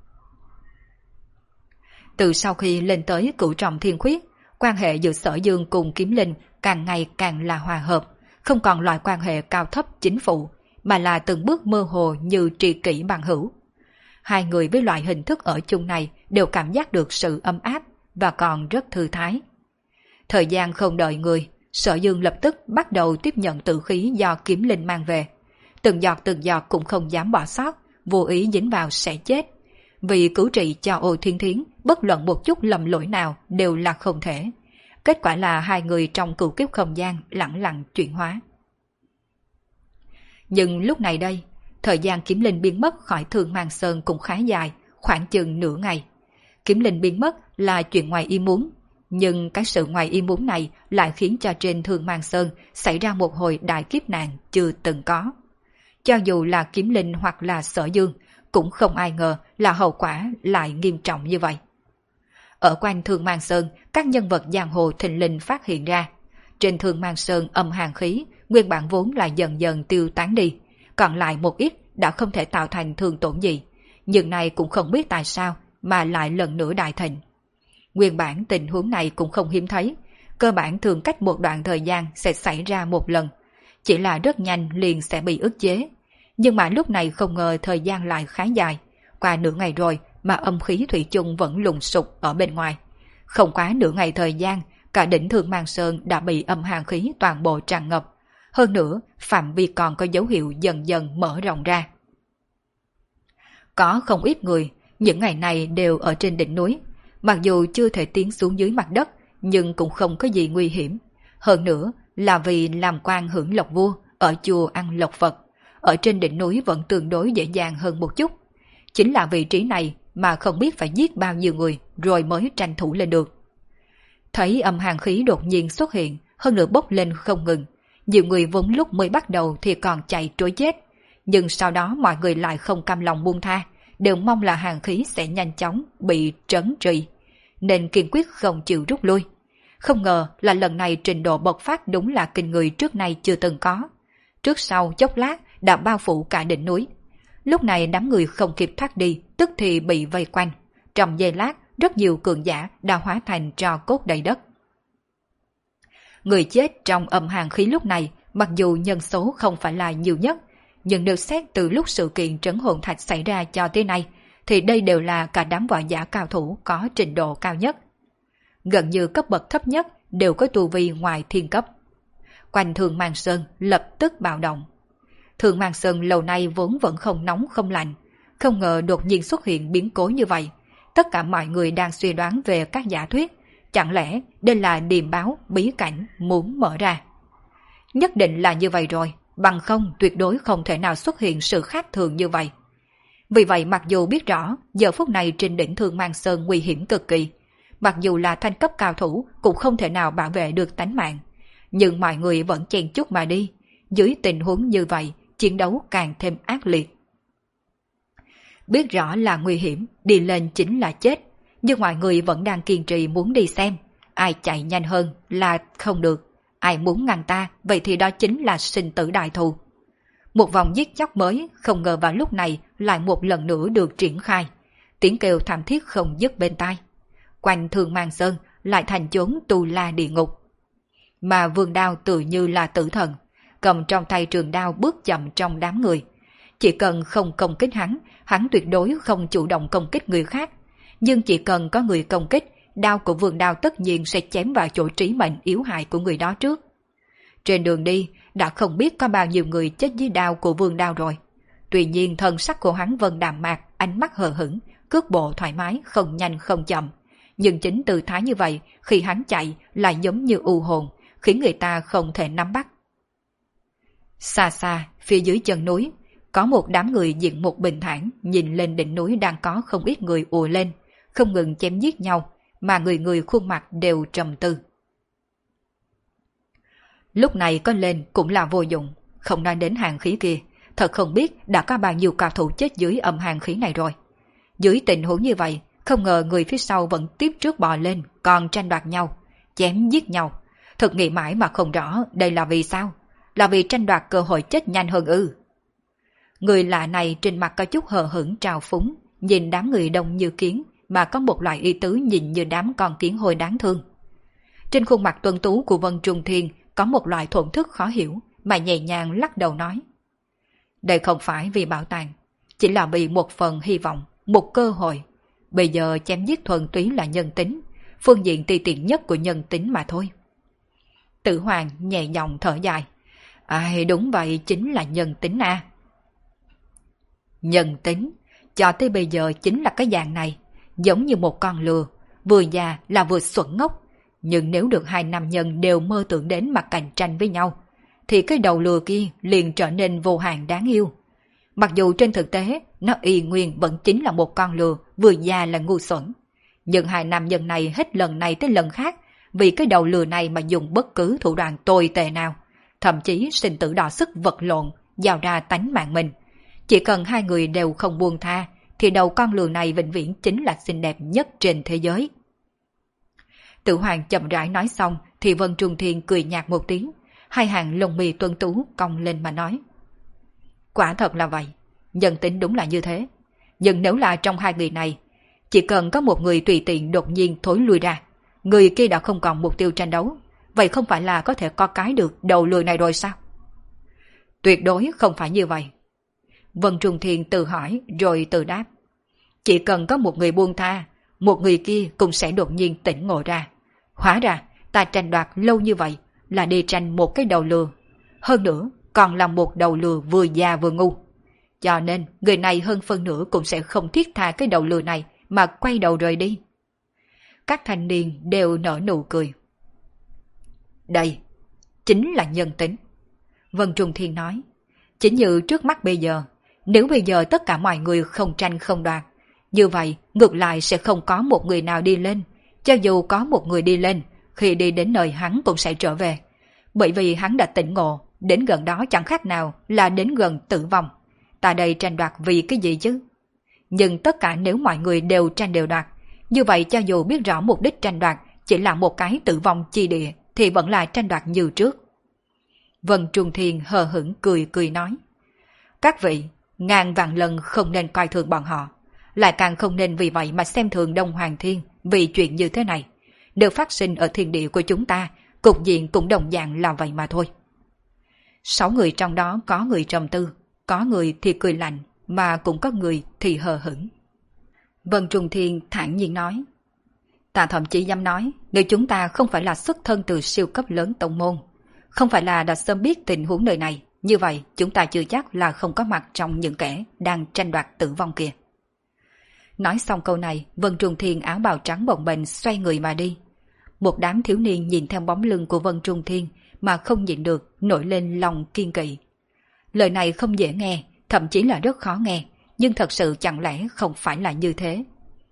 Từ sau khi lên tới cửu trọng thiên khuyết, quan hệ giữa Sở Dương cùng Kiếm Linh càng ngày càng là hòa hợp, không còn loại quan hệ cao thấp chính phụ, mà là từng bước mơ hồ như tri kỷ bằng hữu. Hai người với loại hình thức ở chung này đều cảm giác được sự ấm áp và còn rất thư thái. Thời gian không đợi người, Sở Dương lập tức bắt đầu tiếp nhận tử khí do Kiếm Linh mang về. Từng giọt từng giọt cũng không dám bỏ sót, vô ý dính vào sẽ chết. Vì cứu trị cho Ô Thiên Thiến, bất luận một chút lầm lỗi nào đều là không thể. Kết quả là hai người trong cửu kiếp không gian lẳng lặng chuyển hóa. Nhưng lúc này đây, thời gian Kiếm Linh biến mất khỏi Thương Mang Sơn cũng khá dài, khoảng chừng nửa ngày. Kiếm Linh biến mất là chuyện ngoài ý muốn, nhưng cái sự ngoài ý muốn này lại khiến cho trên Thương Mang Sơn xảy ra một hồi đại kiếp nạn chưa từng có. Cho dù là Kiếm Linh hoặc là Sở Dương, cũng không ai ngờ là hậu quả lại nghiêm trọng như vậy. Ở quanh Thương Mang Sơn, các nhân vật giang hồ thình lình phát hiện ra. Trên Thương Mang Sơn âm hàn khí, nguyên bản vốn là dần dần tiêu tán đi, còn lại một ít đã không thể tạo thành thương tổn gì, nhưng nay cũng không biết tại sao mà lại lần nữa đại thịnh. Nguyên bản tình huống này cũng không hiếm thấy, cơ bản thường cách một đoạn thời gian sẽ xảy ra một lần, chỉ là rất nhanh liền sẽ bị ức chế. Nhưng mà lúc này không ngờ thời gian lại khá dài, qua nửa ngày rồi mà âm khí thủy chung vẫn lùng sục ở bên ngoài. Không quá nửa ngày thời gian, cả đỉnh Thương Mang Sơn đã bị âm hàn khí toàn bộ tràn ngập. Hơn nữa, phạm vi còn có dấu hiệu dần dần mở rộng ra. Có không ít người, những ngày này đều ở trên đỉnh núi. Mặc dù chưa thể tiến xuống dưới mặt đất, nhưng cũng không có gì nguy hiểm. Hơn nữa là vì làm quan hưởng lộc vua, ở chùa ăn lộc Phật, ở trên đỉnh núi vẫn tương đối dễ dàng hơn một chút. Chính là vị trí này mà không biết phải giết bao nhiêu người rồi mới tranh thủ lên được. Thấy âm hàn khí đột nhiên xuất hiện, hơn nữa bốc lên không ngừng. Nhiều người vốn lúc mới bắt đầu thì còn chạy trối chết, nhưng sau đó mọi người lại không cam lòng buông tha, đều mong là hàn khí sẽ nhanh chóng bị trấn trì, nên kiên quyết không chịu rút lui. Không ngờ là lần này trình độ bộc phát đúng là kinh người trước nay chưa từng có. Trước sau chốc lát đã bao phủ cả đỉnh núi. Lúc này đám người không kịp thoát đi, tức thì bị vây quanh. Trong giây lát, rất nhiều cường giả đã hóa thành tro cốt đầy đất. Người chết trong âm hàn khí lúc này, mặc dù nhân số không phải là nhiều nhất, nhưng nếu xét từ lúc sự kiện trấn hồn thạch xảy ra cho tới nay, thì đây đều là cả đám võ giả cao thủ có trình độ cao nhất. Gần như cấp bậc thấp nhất đều có tu vi ngoài thiên cấp. Quanh Thương Mang Sơn lập tức bạo động. Thương Mang Sơn lâu nay vốn vẫn không nóng không lạnh, không ngờ đột nhiên xuất hiện biến cố như vậy. Tất cả mọi người đang suy đoán về các giả thuyết, chẳng lẽ đây là điềm báo bí cảnh muốn mở ra. Nhất định là như vậy rồi, bằng không tuyệt đối không thể nào xuất hiện sự khác thường như vậy. Vì vậy mặc dù biết rõ giờ phút này trên đỉnh Thương Mang Sơn nguy hiểm cực kỳ, mặc dù là thanh cấp cao thủ cũng không thể nào bảo vệ được tánh mạng, nhưng mọi người vẫn chen chúc mà đi. Dưới tình huống như vậy, chiến đấu càng thêm ác liệt. Biết rõ là nguy hiểm, đi lên chính là chết, nhưng mọi người vẫn đang kiên trì muốn đi xem. Ai chạy nhanh hơn là không được, ai muốn ngăn ta, vậy thì đó chính là sinh tử đại thù. Một vòng giết chóc mới không ngờ vào lúc này lại một lần nữa được triển khai. Tiếng kêu thảm thiết không dứt bên tai. Quanh Thương Mang Sơn lại thành chốn tu la địa ngục. Mà Vương Đao tự như là tử thần, cầm trong tay trường đao bước chậm trong đám người. Chỉ cần không công kích hắn, hắn tuyệt đối không chủ động công kích người khác. Nhưng chỉ cần có người công kích, đao của Vương Đao tất nhiên sẽ chém vào chỗ trí mệnh yếu hại của người đó trước. Trên đường đi, đã không biết có bao nhiêu người chết dưới đao của Vương Đao rồi. Tuy nhiên thân sắc của hắn vẫn đạm mạc, ánh mắt hờ hững, cước bộ thoải mái, không nhanh không chậm. Nhưng chính tư thái như vậy, khi hắn chạy lại giống như u hồn, khiến người ta không thể nắm bắt. Xa xa, phía dưới chân núi, có một đám người diện mục bình thản, nhìn lên đỉnh núi đang có không ít người ùa lên, không ngừng chém giết nhau, mà người người khuôn mặt đều trầm tư. Lúc này có lên cũng là vô dụng, không nói đến hàng khí kia, thật không biết đã có bao nhiêu cao thủ chết dưới âm hàng khí này rồi. Dưới tình huống như vậy, không ngờ người phía sau vẫn tiếp trước bò lên, còn tranh đoạt nhau, chém giết nhau. Thật nghĩ mãi mà không rõ đây là vì sao, là vì tranh đoạt cơ hội chết nhanh hơn ư. Người lạ này trên mặt có chút hờ hững trào phúng, nhìn đám người đông như kiến mà có một loại ý tứ nhìn như đám con kiến hôi đáng thương. Trên khuôn mặt tuấn tú của Vân Trung Thiên có một loại thổn thức khó hiểu mà nhẹ nhàng lắc đầu nói. Đây không phải vì bảo tàng, chỉ là vì một phần hy vọng, một cơ hội. Bây giờ chém giết thuần túy là nhân tính, phương diện ti tiện nhất của nhân tính mà thôi. Tử Hoàng nhẹ giọng thở dài. Ai đúng vậy, chính là nhân tính a. À. Nhân tính, cho tới bây giờ chính là cái dạng này, giống như một con lừa, vừa già là vừa xuẩn ngốc. Nhưng nếu được hai nam nhân đều mơ tưởng đến mà cạnh tranh với nhau, thì cái đầu lừa kia liền trở nên vô hạn đáng yêu. Mặc dù trên thực tế, nó y nguyên vẫn chính là một con lừa, vừa già là ngu xuẩn. Nhưng hai nam nhân này hết lần này tới lần khác, vì cái đầu lừa này mà dùng bất cứ thủ đoạn tồi tệ nào, thậm chí sinh tử đỏ sức vật lộn, giao ra tánh mạng mình. Chỉ cần hai người đều không buông tha, thì đầu con lừa này vĩnh viễn chính là xinh đẹp nhất trên thế giới. Tử Hoàng chậm rãi nói xong, thì Vân Trung Thiên cười nhạt một tiếng, hai hàng lông mì tuấn tú cong lên mà nói. Quả thật là vậy, nhân tính đúng là như thế. Nhưng nếu là trong hai người này, chỉ cần có một người tùy tiện đột nhiên thối lui ra, người kia đã không còn mục tiêu tranh đấu, vậy không phải là có thể co cái được đầu lừa này rồi sao? Tuyệt đối không phải như vậy. Vân Trung Thiên tự hỏi rồi tự đáp. Chỉ cần có một người buông tha, một người kia cũng sẽ đột nhiên tỉnh ngộ ra. Hóa ra, ta tranh đoạt lâu như vậy là đi tranh một cái đầu lừa. Hơn nữa, còn là một đầu lừa vừa già vừa ngu. Cho nên, người này hơn phân nửa cũng sẽ không thiết tha cái đầu lừa này mà quay đầu rời đi. Các thanh niên đều nở nụ cười. Đây, chính là nhân tính. Vân Trung Thiên nói, chính như trước mắt bây giờ, nếu bây giờ tất cả mọi người không tranh không đoạt, như vậy ngược lại sẽ không có một người nào đi lên. Cho dù có một người đi lên, khi đi đến nơi hắn cũng sẽ trở về. Bởi vì hắn đã tỉnh ngộ, đến gần đó chẳng khác nào là đến gần tử vong. Ta đây tranh đoạt vì cái gì chứ? Nhưng tất cả nếu mọi người đều tranh đều đoạt, như vậy cho dù biết rõ mục đích tranh đoạt chỉ là một cái tử vong chi địa, thì vẫn là tranh đoạt như trước. Vân Trung Thiên hờ hững cười cười nói, các vị, ngàn vạn lần không nên coi thường bọn họ, lại càng không nên vì vậy mà xem thường Đông Hoàng Thiên vì chuyện như thế này. Được phát sinh ở thiên địa của chúng ta, cục diện cũng đồng dạng là vậy mà thôi. Sáu người trong đó có người trầm tư, có người thì cười lạnh, mà cũng có người thì hờ hững. Vân Trung Thiên thản nhiên nói, ta thậm chí dám nói, nếu chúng ta không phải là xuất thân từ siêu cấp lớn tông môn, không phải là đã sớm biết tình huống nơi này, như vậy chúng ta chưa chắc là không có mặt trong những kẻ đang tranh đoạt tử vong kia. Nói xong câu này, Vân Trung Thiên áo bào trắng bồng bềnh xoay người mà đi. Một đám thiếu niên nhìn theo bóng lưng của Vân Trung Thiên mà không nhịn được nổi lên lòng kiên kỵ. Lời này không dễ nghe, thậm chí là rất khó nghe, nhưng thật sự chẳng lẽ không phải là như thế.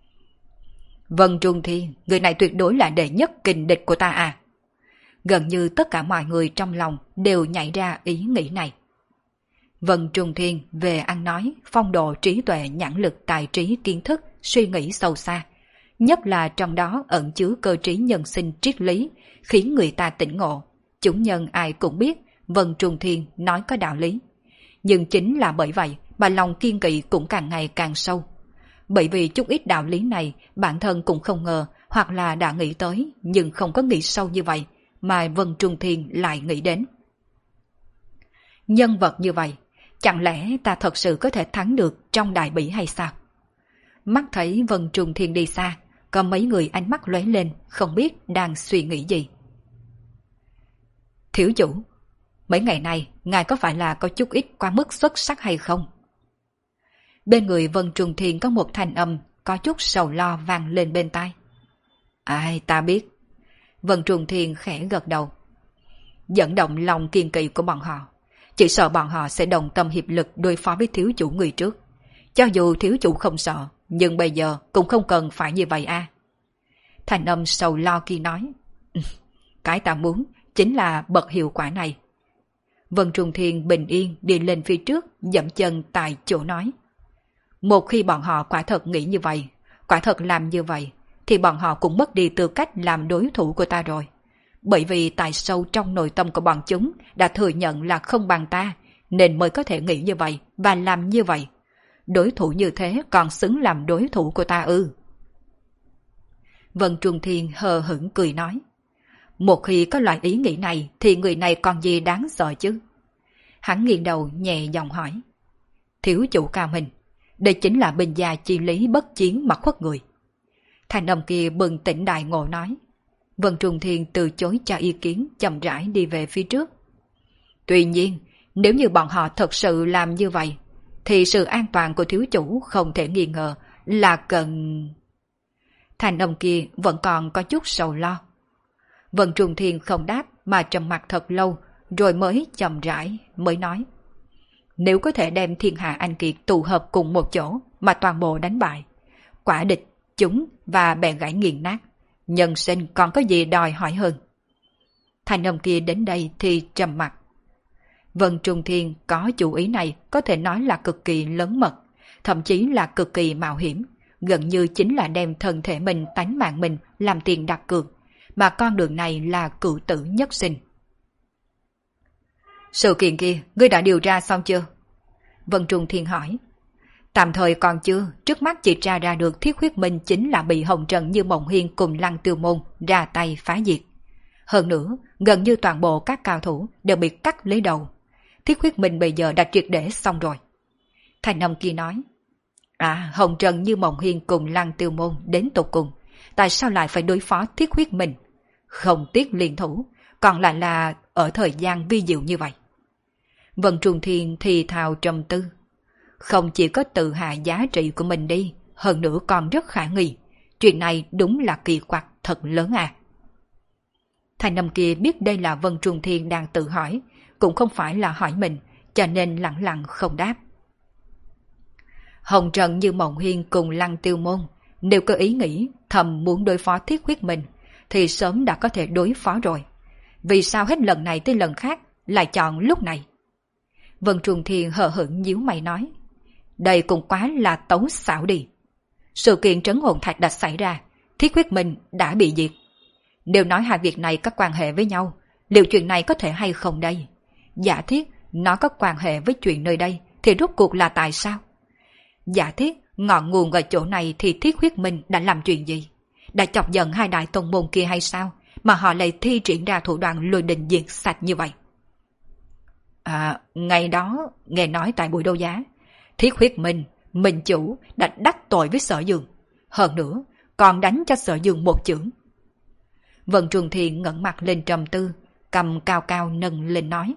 Vân Trung Thiên, người này tuyệt đối là đệ nhất kình địch của ta à? Gần như tất cả mọi người trong lòng đều nhảy ra ý nghĩ này. Vân Trung Thiên về ăn nói, phong độ trí tuệ nhãn lực tài trí kiến thức, suy nghĩ sâu xa. Nhất là trong đó ẩn chứa cơ trí nhân sinh triết lý, khiến người ta tỉnh ngộ. Chúng nhân ai cũng biết Vân Trung Thiên nói có đạo lý. Nhưng chính là bởi vậy mà lòng kiên kỵ cũng càng ngày càng sâu. Bởi vì chút ít đạo lý này bản thân cũng không ngờ, hoặc là đã nghĩ tới nhưng không có nghĩ sâu như vậy mà Vân Trung Thiên lại nghĩ đến. Nhân vật như vậy, chẳng lẽ ta thật sự có thể thắng được trong đại bỉ hay sao? Mắt thấy Vân Trung Thiên đi xa, có mấy người ánh mắt lóe lên, không biết đang suy nghĩ gì. Thiếu chủ, mấy ngày nay ngài có phải là có chút ít quá mức xuất sắc hay không? Bên người Vân Trung Thiên có một thanh âm có chút sầu lo vang lên bên tai. Ai ta biết. Vân Trung Thiên khẽ gật đầu. Dẫn động lòng kiên kỵ của bọn họ, chỉ sợ bọn họ sẽ đồng tâm hiệp lực đối phó với thiếu chủ người trước. Cho dù thiếu chủ không sợ, nhưng bây giờ cũng không cần phải như vậy a. Thanh âm sầu lo kia nói, cái ta muốn chính là bậc hiệu quả này. Vân Trung Thiên bình yên đi lên phía trước, dậm chân tại chỗ nói. Một khi bọn họ quả thật nghĩ như vậy, quả thật làm như vậy, thì bọn họ cũng mất đi tư cách làm đối thủ của ta rồi. Bởi vì tại sâu trong nội tâm của bọn chúng đã thừa nhận là không bằng ta, nên mới có thể nghĩ như vậy và làm như vậy. Đối thủ như thế còn xứng làm đối thủ của ta ư? Vân Trung Thiên hờ hững cười nói. Một khi có loại ý nghĩ này thì người này còn gì đáng sợ chứ? Hắn nghiêng đầu nhẹ giọng hỏi. Thiếu chủ cao mình, đây chính là binh gia chi lý bất chiến mặc khuất người. Thanh âm kia bừng tỉnh đại ngộ nói. Vân Trung Thiên từ chối cho ý kiến, chậm rãi đi về phía trước. Tuy nhiên, nếu như bọn họ thật sự làm như vậy, thì sự an toàn của thiếu chủ không thể nghi ngờ là cần... Thanh âm kia vẫn còn có chút sầu lo. Vân Trung Thiên không đáp mà trầm mặt thật lâu, rồi mới chậm rãi mới nói. Nếu có thể đem thiên hạ anh kiệt tụ hợp cùng một chỗ mà toàn bộ đánh bại, quả địch, chúng và bè gãy nghiền nát, nhân sinh còn có gì đòi hỏi hơn. Thanh âm kia đến đây thì trầm mặt. Vân Trung Thiên có chủ ý này có thể nói là cực kỳ lớn mật, thậm chí là cực kỳ mạo hiểm, gần như chính là đem thân thể mình, tánh mạng mình làm tiền đặt cược, mà con đường này là cửu tử nhất sinh. Sự kiện kia, ngươi đã điều tra xong chưa? Vân Trung Thiên hỏi. Tạm thời còn chưa, trước mắt chỉ tra ra được Thiết Huyết Minh chính là bị Hồng Trần Như Mộng Hiên cùng Lăng Tiêu Môn ra tay phá diệt. Hơn nữa, gần như toàn bộ các cao thủ đều bị cắt lấy đầu. Thiết Huyết Minh bây giờ đã triệt để xong rồi. Thành âm kia nói. À, Hồng Trần Như Mộng Hiên cùng Lăng Tiêu Môn đến tột cùng, tại sao lại phải đối phó Thiết Huyết Minh? Không tiếc liên thủ, còn lại là ở thời gian vi diệu như vậy. Vân Trung Thiên thì thào trầm tư. Không chỉ có tự hạ giá trị của mình đi, hơn nữa còn rất khả nghi. Chuyện này đúng là kỳ quặc thật lớn à. Thanh năm kia biết đây là Vân Trung Thiên đang tự hỏi, cũng không phải là hỏi mình, cho nên lặng lặng không đáp. Hồng Trần Như Mộng Hiên cùng Lăng Tiêu Môn, nếu có ý nghĩ thầm muốn đối phó Thiết Huyết Minh, thì sớm đã có thể đối phó rồi. Vì sao hết lần này tới lần khác lại chọn lúc này? Vân Trung Thiên hờ hững nhíu mày nói, đây cũng quá là tấu xảo đi. Sự kiện trấn hồn thạch đã xảy ra, Thiết Huyết Minh đã bị diệt. Nếu nói hai việc này có quan hệ với nhau, liệu chuyện này có thể hay không đây? Giả thiết nó có quan hệ với chuyện nơi đây, thì rốt cuộc là tại sao? Giả thiết ngọn nguồn ở chỗ này thì Thiết Huyết Minh đã làm chuyện gì? Đã chọc giận hai đại tông môn kia hay sao, mà họ lại thi triển ra thủ đoạn lôi đình diệt sạch như vậy? À, ngày đó, nghe nói tại buổi đấu giá, Thiết Huyết Minh, Minh Chủ đã đắc tội với Sở Dương. Hơn nữa, còn đánh cho Sở Dương một chưởng. Vân Trung Thiên ngẩng mặt lên trầm tư, cầm cao cao nâng lên nói.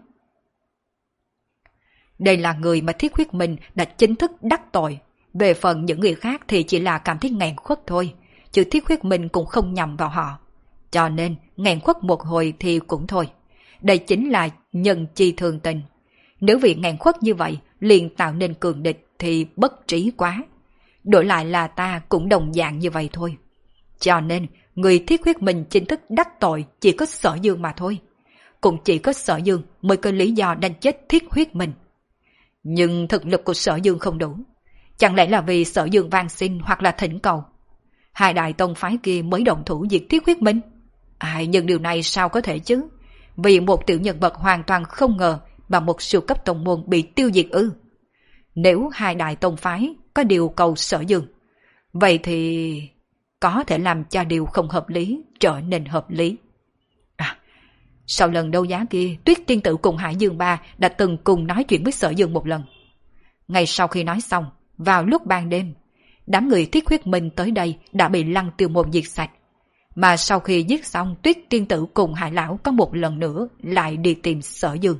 Đây là người mà Thiết Huyết Minh đã chính thức đắc tội. Về phần những người khác thì chỉ là cảm thấy nghẹn khuất thôi, chứ Thiết Huyết Minh cũng không nhầm vào họ. Cho nên, nghẹn khuất một hồi thì cũng thôi. Đây chính là nhân chi thường tình. Nếu vì nghẹn khuất như vậy liền tạo nên cường địch thì bất trí quá. Đổi lại là ta cũng đồng dạng như vậy thôi. Cho nên, người Thiết Huyết Minh chính thức đắc tội chỉ có Sở Dương mà thôi. Cũng chỉ có Sở Dương mới có lý do đánh chết Thiết Huyết Minh. Nhưng thực lực của Sở Dương không đủ. Chẳng lẽ là vì Sở Dương van xin hoặc là thỉnh cầu? Hai đại tông phái kia mới đồng thủ diệt Thiết Huyết Minh. Ai, nhưng điều này sao có thể chứ? Vì một tiểu nhân vật hoàn toàn không ngờ mà một siêu cấp tông môn bị tiêu diệt ư? Nếu hai đại tông phái có điều cầu Sở Dương, vậy thì có thể làm cho điều không hợp lý trở nên hợp lý. À, sau lần đấu giá kia, Tuyết Tiên Tử cùng Hải Dương Ba đã từng cùng nói chuyện với Sở Dương một lần. Ngay sau khi nói xong, vào lúc ban đêm, đám người Thiết Huyết Minh tới đây đã bị Lăng Tiêu Môn diệt sạch. Mà sau khi giết xong, Tuyết Tiên Tử cùng Hải Lão có một lần nữa lại đi tìm Sở Dương.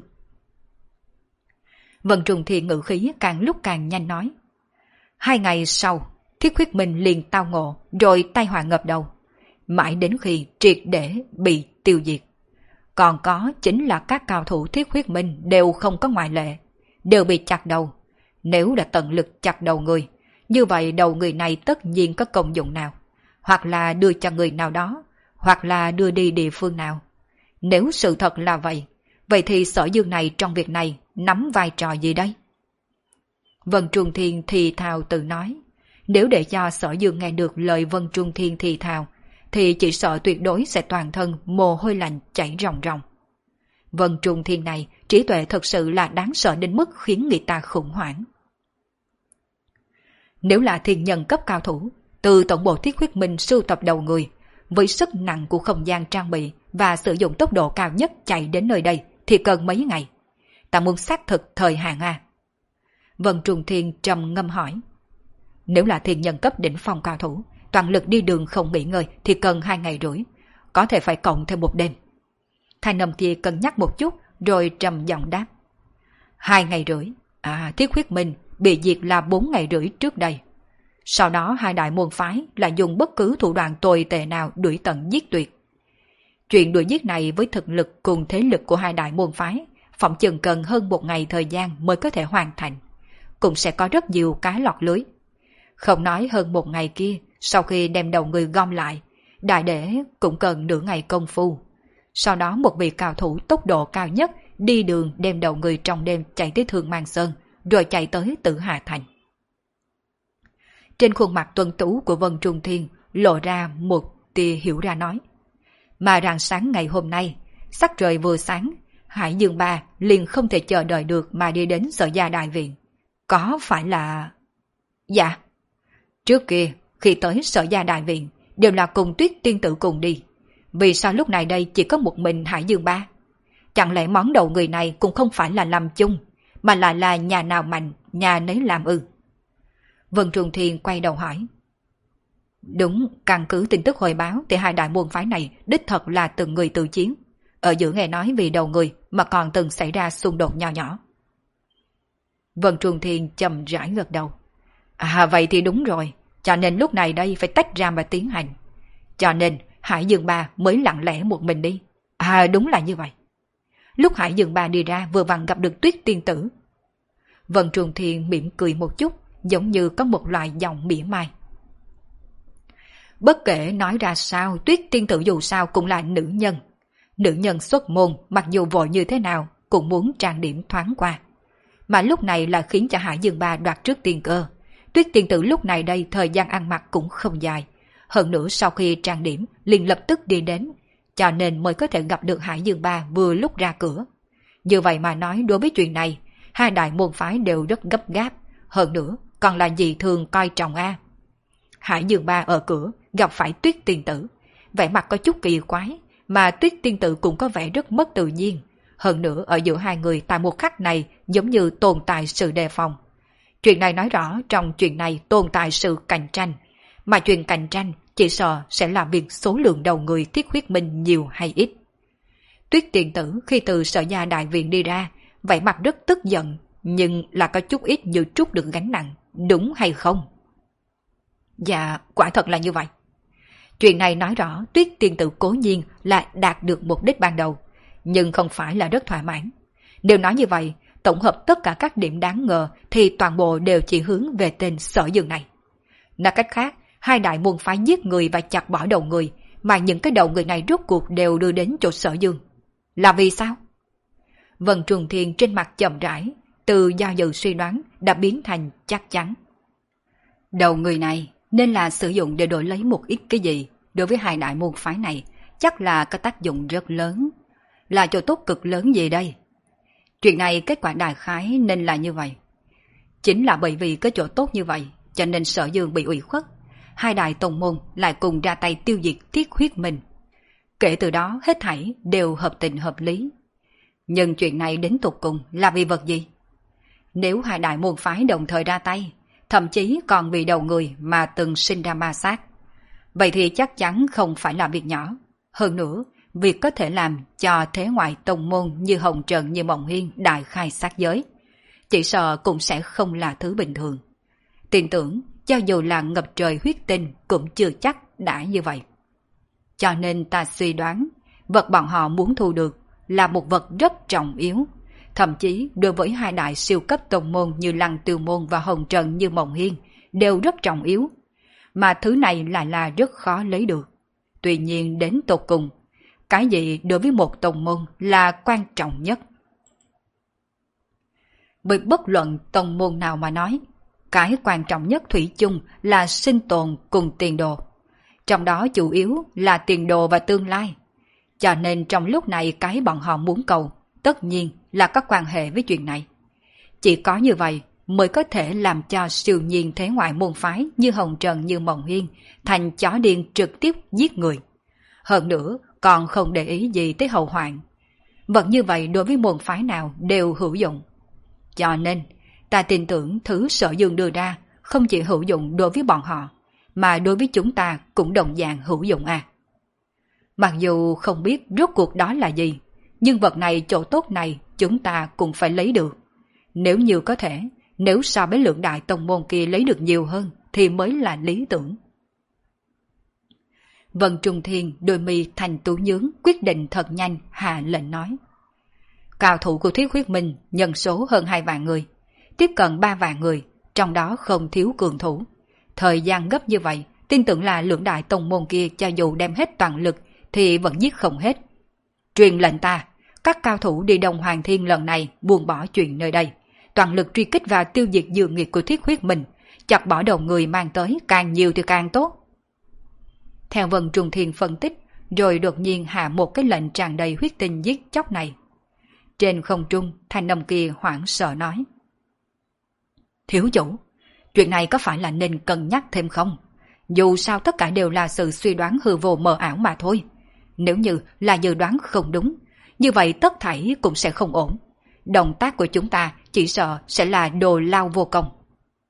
Vân Trung Thiên ngữ khí càng lúc càng nhanh nói. Hai ngày sau, Thiết Huyết Minh liền tao ngộ, rồi tai họa ngập đầu. Mãi đến khi triệt để bị tiêu diệt. Còn có chính là các cao thủ Thiết Huyết Minh đều không có ngoại lệ, đều bị chặt đầu. Nếu đã tận lực chặt đầu người, như vậy đầu người này tất nhiên có công dụng nào. Hoặc là đưa cho người nào đó, hoặc là đưa đi địa phương nào. Nếu sự thật là vậy, vậy thì Sở Dương này trong việc này nắm vai trò gì đây? Vân Trung Thiên thì thào tự nói. Nếu để cho Sở Dương nghe được lời Vân Trung Thiên thì thào, thì chỉ sợ tuyệt đối sẽ toàn thân mồ hôi lạnh chảy ròng ròng. Vân Trung Thiên này trí tuệ thật sự là đáng sợ đến mức khiến người ta khủng hoảng. Nếu là thiên nhân cấp cao thủ, từ tổng bộ Thiết Huyết Minh sưu tập đầu người, với sức nặng của không gian trang bị và sử dụng tốc độ cao nhất chạy đến nơi đây thì cần mấy ngày. Ta muốn xác thực thời hạn à? Vân Trung Thiên trầm ngâm hỏi. Nếu là thiên nhân cấp đỉnh phong cao thủ, toàn lực đi đường không nghỉ ngơi thì cần hai ngày rưỡi, có thể phải cộng thêm một đêm. Thanh âm kia cân nhắc một chút rồi trầm giọng đáp. Hai ngày rưỡi, à Thiết Huyết Minh bị diệt là bốn ngày rưỡi trước đây. Sau đó hai đại môn phái là dùng bất cứ thủ đoạn tồi tệ nào đuổi tận giết tuyệt. Chuyện đuổi giết này với thực lực cùng thế lực của hai đại môn phái, phỏng chừng cần hơn một ngày thời gian mới có thể hoàn thành. Cũng sẽ có rất nhiều cá lọt lưới. Không nói hơn một ngày kia, sau khi đem đầu người gom lại, đại để cũng cần nửa ngày công phu. Sau đó một vị cao thủ tốc độ cao nhất đi đường đem đầu người trong đêm chạy tới Thương Mang Sơn, rồi chạy tới Tử Hà Thành. Trên khuôn mặt tuấn tú của Vân Trung Thiên lộ ra một tia hiểu ra nói. Mà rạng sáng ngày hôm nay, sắc trời vừa sáng, Hải Dương Ba liền không thể chờ đợi được mà đi đến Sở Gia Đại Viện. Có phải là... Dạ. Trước kia, khi tới Sở Gia Đại Viện, đều là cùng Tuyết Tiên Tử cùng đi. Vì sao lúc này đây chỉ có một mình Hải Dương Ba? Chẳng lẽ món đầu người này cũng không phải là làm chung, mà lại là nhà nào mạnh, nhà nấy làm ư? Vân Trung Thiên quay đầu hỏi. Đúng, căn cứ tin tức hồi báo thì hai đại môn phái này đích thật là từng người tự chiến. Ở giữa nghe nói vì đầu người mà còn từng xảy ra xung đột nhỏ nhỏ. Vân Trung Thiên chậm rãi gật đầu. À vậy thì đúng rồi, cho nên lúc này đây phải tách ra mà tiến hành. Cho nên Hải Dương Ba mới lặng lẽ một mình đi. À đúng là như vậy. Lúc Hải Dương Ba đi ra vừa vặn gặp được Tuyết Tiên Tử. Vân Trung Thiên mỉm cười một chút, giống như có một loại giọng mỉa mai. Bất kể nói ra sao, Tuyết Tiên Tử dù sao cũng là nữ nhân. Nữ nhân xuất môn, mặc dù vội như thế nào, cũng muốn trang điểm thoáng qua. Mà lúc này là khiến cho Hải Dương Ba đoạt trước tiên cơ. Tuyết Tiên Tử lúc này đây thời gian ăn mặc cũng không dài. Hơn nữa sau khi trang điểm, liền lập tức đi đến, cho nên mới có thể gặp được Hải Dương Ba vừa lúc ra cửa. Như vậy mà nói đối với chuyện này, hai đại môn phái đều rất gấp gáp. Hơn nữa, còn là dị thường coi trọng a. Hải Dương Ba ở cửa, gặp phải Tuyết Tiên Tử. Vẻ mặt có chút kỳ quái, mà Tuyết Tiên Tử cũng có vẻ rất mất tự nhiên. Hơn nữa ở giữa hai người tại một khắc này giống như tồn tại sự đề phòng. Chuyện này nói rõ trong chuyện này tồn tại sự cạnh tranh. Mà chuyện cạnh tranh chỉ sợ sẽ là việc số lượng đầu người Thiết Huyết Minh nhiều hay ít. Tuyết Tiên Tử khi từ Sở Gia Đại Viện đi ra, vẻ mặt rất tức giận, nhưng là có chút ít như trút được gánh nặng, đúng hay không? Dạ, quả thật là như vậy. Chuyện này nói rõ Tuyết Tiên Tử cố nhiên là đạt được mục đích ban đầu, nhưng không phải là rất thỏa mãn. Nếu nói như vậy, tổng hợp tất cả các điểm đáng ngờ thì toàn bộ đều chỉ hướng về tên Sở Dương này. Nói cách khác, hai đại môn phái giết người và chặt bỏ đầu người, mà những cái đầu người này rốt cuộc đều đưa đến chỗ Sở Dương. Là vì sao? Vân Trung Thiên trên mặt chậm rãi, từ do dự suy đoán đã biến thành chắc chắn. Đầu người này nên là sử dụng để đổi lấy một ít cái gì, đối với hai đại môn phái này chắc là có tác dụng rất lớn. Là chỗ tốt cực lớn gì đây? Chuyện này kết quả đại khái nên là như vậy. Chính là bởi vì có chỗ tốt như vậy, cho nên Sở Dương bị ủy khuất. Hai đại tông môn lại cùng ra tay tiêu diệt Thiết Huyết Minh. Kể từ đó hết thảy đều hợp tình hợp lý. Nhưng chuyện này đến tột cùng là vì vật gì? Nếu hai đại môn phái đồng thời ra tay, thậm chí còn vì đầu người mà từng sinh ra ma sát, vậy thì chắc chắn không phải là việc nhỏ. Hơn nữa, việc có thể làm cho thế ngoại tông môn như Hồng Trần như Mộng Hiên đại khai sát giới, chỉ sợ cũng sẽ không là thứ bình thường. Tin tưởng, cho dù là ngập trời huyết tinh cũng chưa chắc đã như vậy. Cho nên ta suy đoán, vật bọn họ muốn thu được là một vật rất trọng yếu. Thậm chí đối với hai đại siêu cấp tông môn như Lăng Tiêu Môn và Hồng Trần như Mộng Hiên đều rất trọng yếu. Mà thứ này lại là rất khó lấy được. Tuy nhiên đến tột cùng, cái gì đối với một tông môn là quan trọng nhất? Bởi bất luận tông môn nào mà nói, cái quan trọng nhất thủy chung là sinh tồn cùng tiền đồ. Trong đó chủ yếu là tiền đồ và tương lai. Cho nên trong lúc này cái bọn họ muốn cầu, tất nhiên là có quan hệ với chuyện này. Chỉ có như vậy mới có thể làm cho siêu nhiên thế ngoại môn phái như Hồng Trần như Mộng Hiên thành chó điên trực tiếp giết người. Hơn nữa còn không để ý gì tới hậu hoạn. Vật như vậy đối với môn phái nào đều hữu dụng. Cho nên ta tin tưởng thứ Sở Dương đưa ra không chỉ hữu dụng đối với bọn họ, mà đối với chúng ta cũng đồng dạng hữu dụng à. Mặc dù không biết rốt cuộc đó là gì, nhưng vật này chỗ tốt này chúng ta cũng phải lấy được. Nếu như có thể, nếu so với lượng đại tông môn kia lấy được nhiều hơn thì mới là lý tưởng. Vân Trung Thiên đôi mi thành tú nhướng, quyết định thật nhanh hạ lệnh nói. Cao thủ của Thiết Huyết Minh nhân số hơn hai vạn người, tiếp cận ba vạn người, trong đó không thiếu cường thủ. Thời gian gấp như vậy, tin tưởng là lượng đại tông môn kia cho dù đem hết toàn lực thì vẫn giết không hết. Truyền lệnh ta, các cao thủ đi Đông Hoàng Thiên lần này buông bỏ chuyện nơi đây, toàn lực truy kích và tiêu diệt dư nghiệt của Thiết Huyết Minh, chặt bỏ đầu người mang tới càng nhiều thì càng tốt. Theo Vân Trung Thiên phân tích, rồi đột nhiên hạ một cái lệnh tràn đầy huyết tinh giết chóc này. Trên không trung, thanh âm kia hoảng sợ nói. Thiếu chủ, chuyện này có phải là nên cân nhắc thêm không? Dù sao tất cả đều là sự suy đoán hư vô mờ ảo mà thôi. Nếu như là dự đoán không đúng, như vậy tất thảy cũng sẽ không ổn. Động tác của chúng ta chỉ sợ sẽ là đồ lao vô công.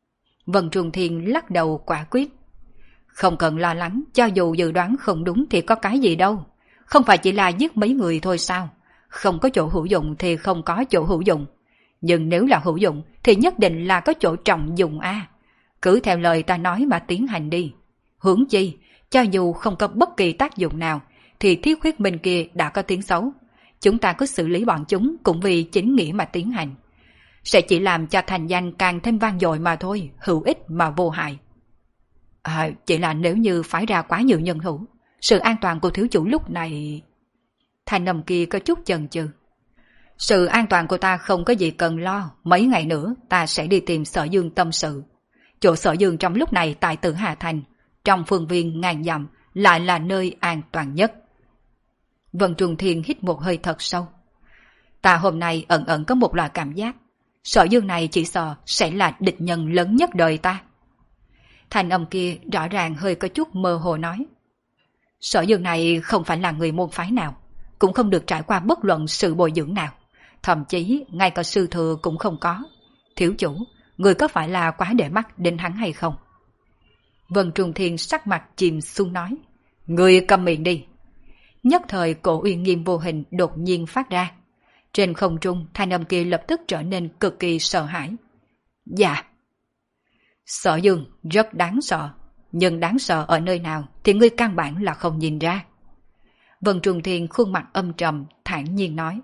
Vân Trung Thiên lắc đầu quả quyết. Không cần lo lắng, cho dù dự đoán không đúng thì có cái gì đâu. Không phải chỉ là giết mấy người thôi sao? Không có chỗ hữu dụng thì không có chỗ hữu dụng. Nhưng nếu là hữu dụng thì nhất định là có chỗ trọng dụng a. Cứ theo lời ta nói mà tiến hành đi. Huống chi, cho dù không có bất kỳ tác dụng nào, thì thiết huyết minh kia đã có tiếng xấu. Chúng ta cứ xử lý bọn chúng cũng vì chính nghĩa mà tiến hành. Sẽ chỉ làm cho thành danh càng thêm vang dội mà thôi, hữu ích mà vô hại. À, chỉ là nếu như phái ra quá nhiều nhân hữu, sự an toàn của thiếu chủ lúc này... Thanh âm kia có chút chần chừ. Sự an toàn của ta không có gì cần lo, mấy ngày nữa ta sẽ đi tìm Sở Dương tâm sự. Chỗ Sở Dương trong lúc này tại Tử Hà Thành, trong phương viên ngàn dặm lại là nơi an toàn nhất. Vân Trung Thiên hít một hơi thật sâu. Ta hôm nay ẩn ẩn có một loại cảm giác, Sở Dương này chỉ sợ sẽ là địch nhân lớn nhất đời ta. Thanh âm kia rõ ràng hơi có chút mơ hồ nói. Sở Dương này không phải là người môn phái nào, cũng không được trải qua bất luận sự bồi dưỡng nào, thậm chí ngay cả sư thừa cũng không có. Thiếu chủ, người có phải là quá để mắt đến hắn hay không? Vân Trung Thiên sắc mặt chìm xuống nói. Người cầm miệng đi. Nhất thời cổ uy nghiêm vô hình đột nhiên phát ra. Trên không trung, thanh âm kia lập tức trở nên cực kỳ sợ hãi. Dạ. Sở Dương rất đáng sợ, nhưng đáng sợ ở nơi nào thì ngươi căn bản là không nhìn ra. Vân Trung Thiên khuôn mặt âm trầm, thản nhiên nói.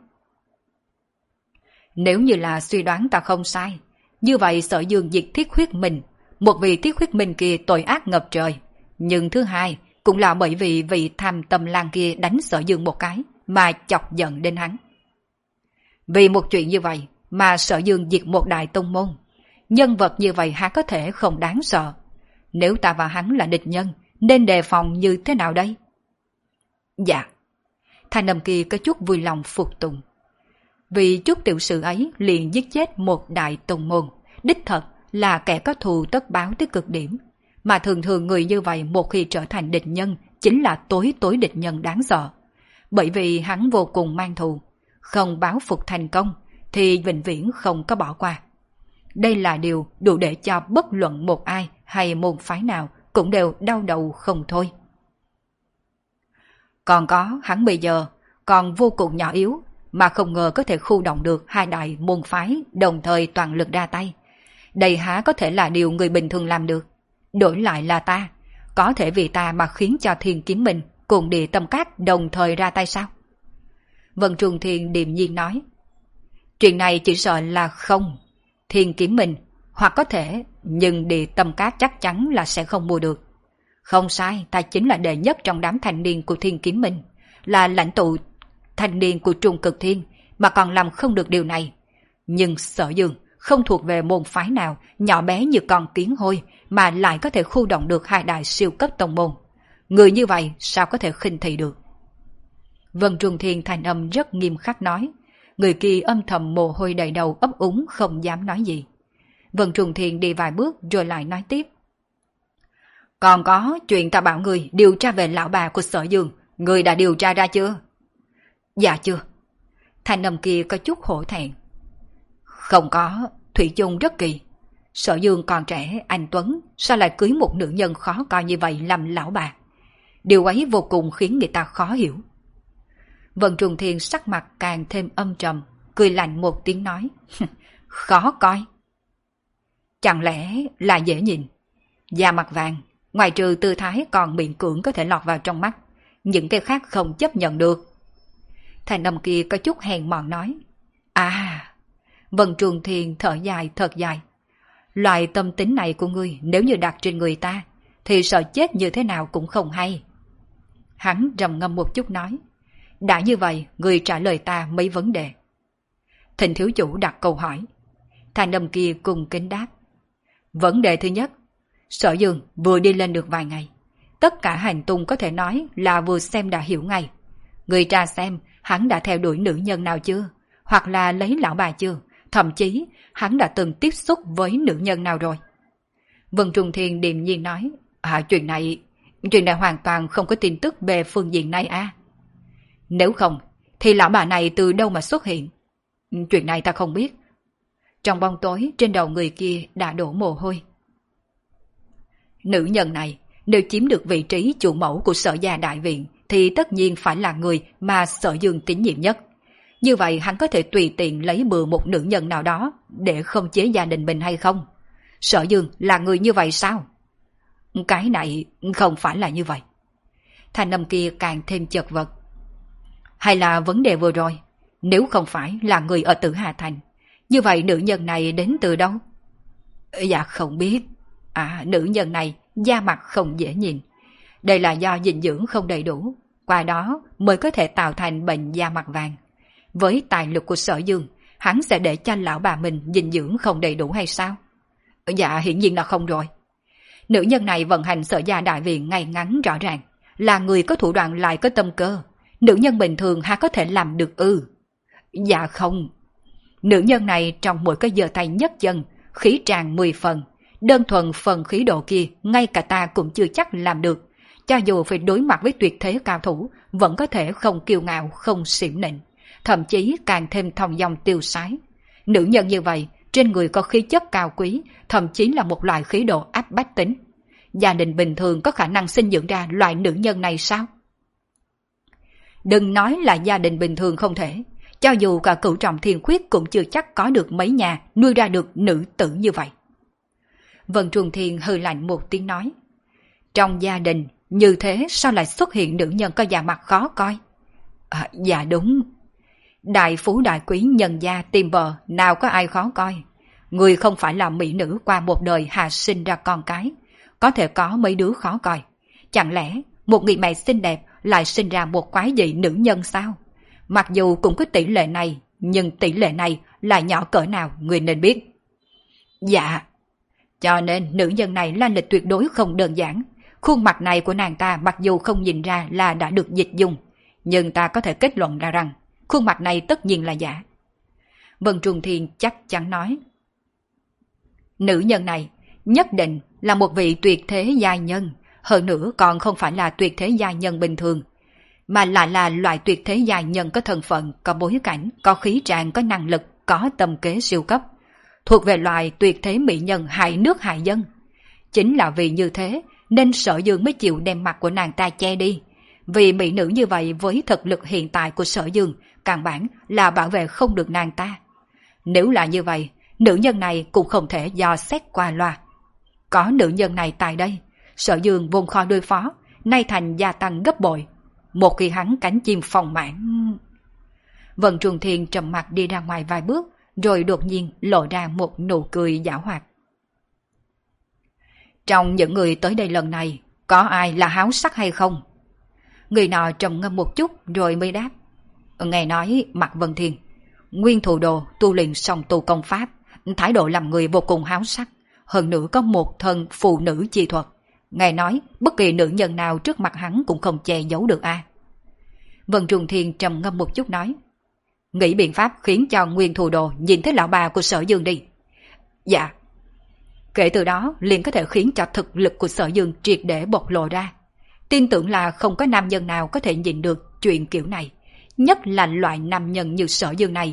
Nếu như là suy đoán ta không sai, như vậy Sở Dương diệt thiết huyết minh, một vị thiết huyết minh kia tội ác ngập trời. Nhưng thứ hai, cũng là bởi vì vị tham tâm lang kia đánh Sở Dương một cái, mà chọc giận đến hắn. Vì một chuyện như vậy, mà Sở Dương diệt một đại tông môn. Nhân vật như vậy há có thể không đáng sợ. Nếu ta và hắn là địch nhân, nên đề phòng như thế nào đây? Dạ. Thanh âm kia có chút vui lòng phục tùng. Vì chút tiểu sự ấy liền giết chết một đại tông môn, đích thật là kẻ có thù tất báo tới cực điểm. Mà thường thường người như vậy một khi trở thành địch nhân, chính là tối tối địch nhân đáng sợ. Bởi vì hắn vô cùng mang thù, không báo phục thành công thì vĩnh viễn không có bỏ qua. Đây là điều đủ để cho bất luận một ai hay môn phái nào cũng đều đau đầu không thôi. Còn có hắn bây giờ còn vô cùng nhỏ yếu, mà không ngờ có thể khu động được hai đại môn phái đồng thời toàn lực ra tay. Đây há có thể là điều người bình thường làm được. Đổi lại là ta, có thể vì ta mà khiến cho Thiên Kiếm Minh cùng Địa Tâm Các đồng thời ra tay sao? Vân Trung Thiên điềm nhiên nói. Chuyện này chỉ sợ là không. Thiên Kiếm Minh hoặc có thể, nhưng Địa Tâm Các chắc chắn là sẽ không mua được. Không sai, ta chính là đệ nhất trong đám thanh niên của Thiên Kiếm Minh, là lãnh tụ thanh niên của Trung Cực Thiên, mà còn làm không được điều này. Nhưng Sở Dương không thuộc về môn phái nào, nhỏ bé như con kiến hôi, mà lại có thể khu động được hai đại siêu cấp tông môn. Người như vậy sao có thể khinh thị được? Vân Trung Thiên thanh âm rất nghiêm khắc nói. Người kia âm thầm mồ hôi đầy đầu ấp úng không dám nói gì. Vân Trung Thiên đi vài bước rồi lại nói tiếp. Còn có chuyện ta bảo người điều tra về lão bà của Sở Dương, người đã điều tra ra chưa? Dạ chưa. Thanh âm kia có chút hổ thẹn. Không có, Thủy chung rất kỳ. Sở Dương còn trẻ, anh Tuấn, sao lại cưới một nữ nhân khó coi như vậy làm lão bà? Điều ấy vô cùng khiến người ta khó hiểu. Vân Trung Thiên sắc mặt càng thêm âm trầm, cười lạnh một tiếng nói. Khó coi. Chẳng lẽ là dễ nhìn? Da mặt vàng, ngoài trừ tư thái còn miệng cưỡng có thể lọt vào trong mắt, những cái khác không chấp nhận được. Thành âm kia có chút hèn mọn nói. À, Vân Trung Thiên thở dài thật dài. Loại tâm tính này của ngươi nếu như đặt trên người ta, thì sợ chết như thế nào cũng không hay. Hắn trầm ngâm một chút nói. Đã như vậy, ngươi trả lời ta mấy vấn đề. Thịnh thiếu chủ đặt câu hỏi. Thành âm kia cùng kính đáp. Vấn đề thứ nhất, Sở Dương vừa đi lên được vài ngày, tất cả hành tung có thể nói là vừa xem đã hiểu ngay. Người tra xem hắn đã theo đuổi nữ nhân nào chưa, hoặc là lấy lão bà chưa, thậm chí hắn đã từng tiếp xúc với nữ nhân nào rồi. Vân Trung Thiên điềm nhiên nói. À, chuyện này, chuyện này hoàn toàn không có tin tức về phương diện này à. Nếu không, thì lão bà này từ đâu mà xuất hiện? Chuyện này ta không biết. Trong bóng tối trên đầu người kia đã đổ mồ hôi. Nữ nhân này, nếu chiếm được vị trí chủ mẫu của Sở gia đại viện, thì tất nhiên phải là người mà Sở Dương tín nhiệm nhất. Như vậy hắn có thể tùy tiện lấy bừa một nữ nhân nào đó để không chế gia đình mình hay không? Sở Dương là người như vậy sao? Cái này không phải là như vậy. Thanh âm kia càng thêm chật vật. Hay là vấn đề vừa rồi, nếu không phải là người ở Tử Hà Thành, như vậy nữ nhân này đến từ đâu? Dạ không biết. À, nữ nhân này da mặt không dễ nhìn. Đây là do dinh dưỡng không đầy đủ, qua đó mới có thể tạo thành bệnh da mặt vàng. Với tài lực của Sở Dương, hắn sẽ để cho lão bà mình dinh dưỡng không đầy đủ hay sao? Dạ hiển nhiên là không rồi. Nữ nhân này vận hành Sở gia đại viện ngay ngắn rõ ràng, là người có thủ đoạn lại có tâm cơ. Nữ nhân bình thường há có thể làm được ư? Dạ không. Nữ nhân này trong mỗi cái giơ tay nhất chân, khí tràn mười phần. Đơn thuần phần khí độ kia, ngay cả ta cũng chưa chắc làm được. Cho dù phải đối mặt với tuyệt thế cao thủ, vẫn có thể không kiêu ngạo, không xỉm nịnh. Thậm chí càng thêm thong dong tiêu sái. Nữ nhân như vậy, trên người có khí chất cao quý, thậm chí là một loại khí độ áp bách tính. Gia đình bình thường có khả năng sinh dưỡng ra loại nữ nhân này sao? Đừng nói là gia đình bình thường không thể, cho dù cả Cửu Trọng Thiên Khuyết cũng chưa chắc có được mấy nhà nuôi ra được nữ tử như vậy. Vân Trung Thiên hừ lạnh một tiếng nói, trong gia đình như thế sao lại xuất hiện nữ nhân có da mặt khó coi? À, dạ đúng. Đại phú đại quý nhân gia tìm bờ, nào có ai khó coi. Người không phải là mỹ nữ qua một đời hạ sinh ra con cái, có thể có mấy đứa khó coi. Chẳng lẽ một người mẹ xinh đẹp lại sinh ra một quái dị nữ nhân sao? Mặc dù cũng có tỷ lệ này, nhưng tỷ lệ này là nhỏ cỡ nào người nên biết. Dạ. Cho nên nữ nhân này là lịch tuyệt đối không đơn giản. Khuôn mặt này của nàng ta mặc dù không nhìn ra là đã được dịch dung, nhưng ta có thể kết luận ra rằng khuôn mặt này tất nhiên là giả. Vân Trung Thiên chắc chắn nói, nữ nhân này nhất định là một vị tuyệt thế giai nhân, hơn nữa còn không phải là tuyệt thế giai nhân bình thường, mà lại là loại tuyệt thế giai nhân có thân phận, có bối cảnh, có khí tràng, có năng lực, có tâm kế siêu cấp, thuộc về loại tuyệt thế mỹ nhân hại nước hại dân. Chính là vì như thế nên Sở Dương mới chịu đem mặt của nàng ta che đi. Vì mỹ nữ như vậy với thực lực hiện tại của Sở Dương, căn bản là bảo vệ không được nàng ta. Nếu là như vậy, nữ nhân này cũng không thể dò xét qua loa. Có nữ nhân này tại đây, Sở Dương vốn khó đối phó, nay thành gia tăng gấp bội. Một khi hắn cánh chim phòng mãn... Vân Trung Thiên trầm mặt đi ra ngoài vài bước, rồi đột nhiên lộ ra một nụ cười giảo hoạt. Trong những người tới đây lần này, có ai là háo sắc hay không? Người nọ trầm ngâm một chút rồi mới đáp. Nghe nói Mạc Vân Thiên, nguyên thủ đồ tu luyện song tu công pháp, thái độ làm người vô cùng háo sắc, hơn nữa có một thân phụ nữ chi thuật. Nghe nói bất kỳ nữ nhân nào trước mặt hắn cũng không che giấu được a. À. Vân Trung Thiên trầm ngâm một chút nói, nghĩ biện pháp khiến cho nguyên thủ đồ nhìn thấy lão bà của Sở Dương đi. Dạ. Kể từ đó liền có thể khiến cho thực lực của Sở Dương triệt để bộc lộ ra. Tin tưởng là không có nam nhân nào có thể nhìn được chuyện kiểu này, nhất là loại nam nhân như Sở Dương này.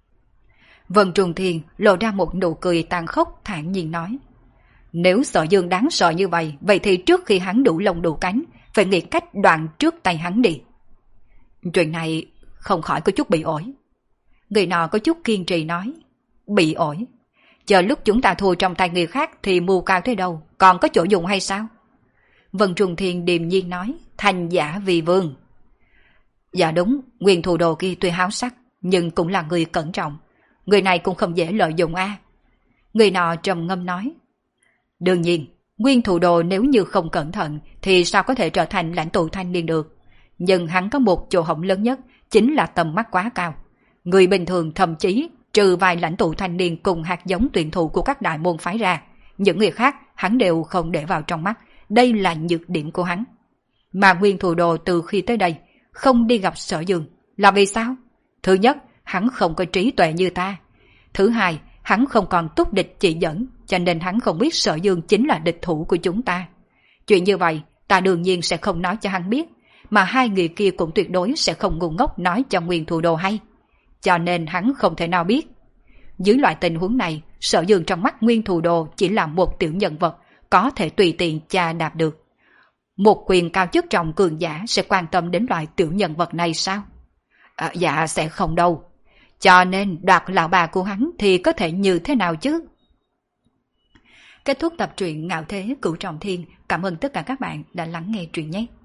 Vân Trung Thiên lộ ra một nụ cười tàn khốc, thản nhiên nói, nếu Sở Dương đáng sợ như vậy, vậy thì trước khi hắn đủ lông đủ cánh, phải nghĩ cách đoạn trước tay hắn đi. Chuyện này không khỏi có chút bị ổi. Người nọ có chút kiên trì nói, bị ổi? Chờ lúc chúng ta thua trong tay người khác thì mưu cao thế đâu, còn có chỗ dùng hay sao? Vân Trung Thiên điềm nhiên nói, thành giả vì vương. Dạ đúng, nguyên thủ đồ kia tuy háo sắc, nhưng cũng là người cẩn trọng. Người này cũng không dễ lợi dụng a. À. Người nọ trầm ngâm nói, đương nhiên, nguyên thủ đồ nếu như không cẩn thận thì sao có thể trở thành lãnh tụ thanh niên được. Nhưng hắn có một chỗ hổng lớn nhất, chính là tầm mắt quá cao. Người bình thường thậm chí trừ vài lãnh tụ thanh niên cùng hạt giống tuyển thủ của các đại môn phái ra, những người khác hắn đều không để vào trong mắt. Đây là nhược điểm của hắn. Mà nguyên thủ đồ từ khi tới đây không đi gặp Sở Dương là vì sao? Thứ nhất, hắn không có trí tuệ như ta. Thứ hai, hắn không còn túc địch chỉ dẫn, cho nên hắn không biết Sở Dương chính là địch thủ của chúng ta. Chuyện như vậy ta đương nhiên sẽ không nói cho hắn biết, mà hai người kia cũng tuyệt đối sẽ không ngu ngốc nói cho nguyên thủ đồ hay. Cho nên hắn không thể nào biết. Dưới loại tình huống này, Sở Dương trong mắt nguyên thủ đồ chỉ là một tiểu nhân vật, có thể tùy tiện chà đạp được. Một quyền cao chức trọng cường giả sẽ quan tâm đến loại tiểu nhân vật này sao? À, dạ sẽ không đâu. Cho nên đoạt lão bà của hắn thì có thể như thế nào chứ? Kết thúc tập truyện Ngạo Thế Cửu Trọng Thiên. Cảm ơn tất cả các bạn đã lắng nghe truyện nhé.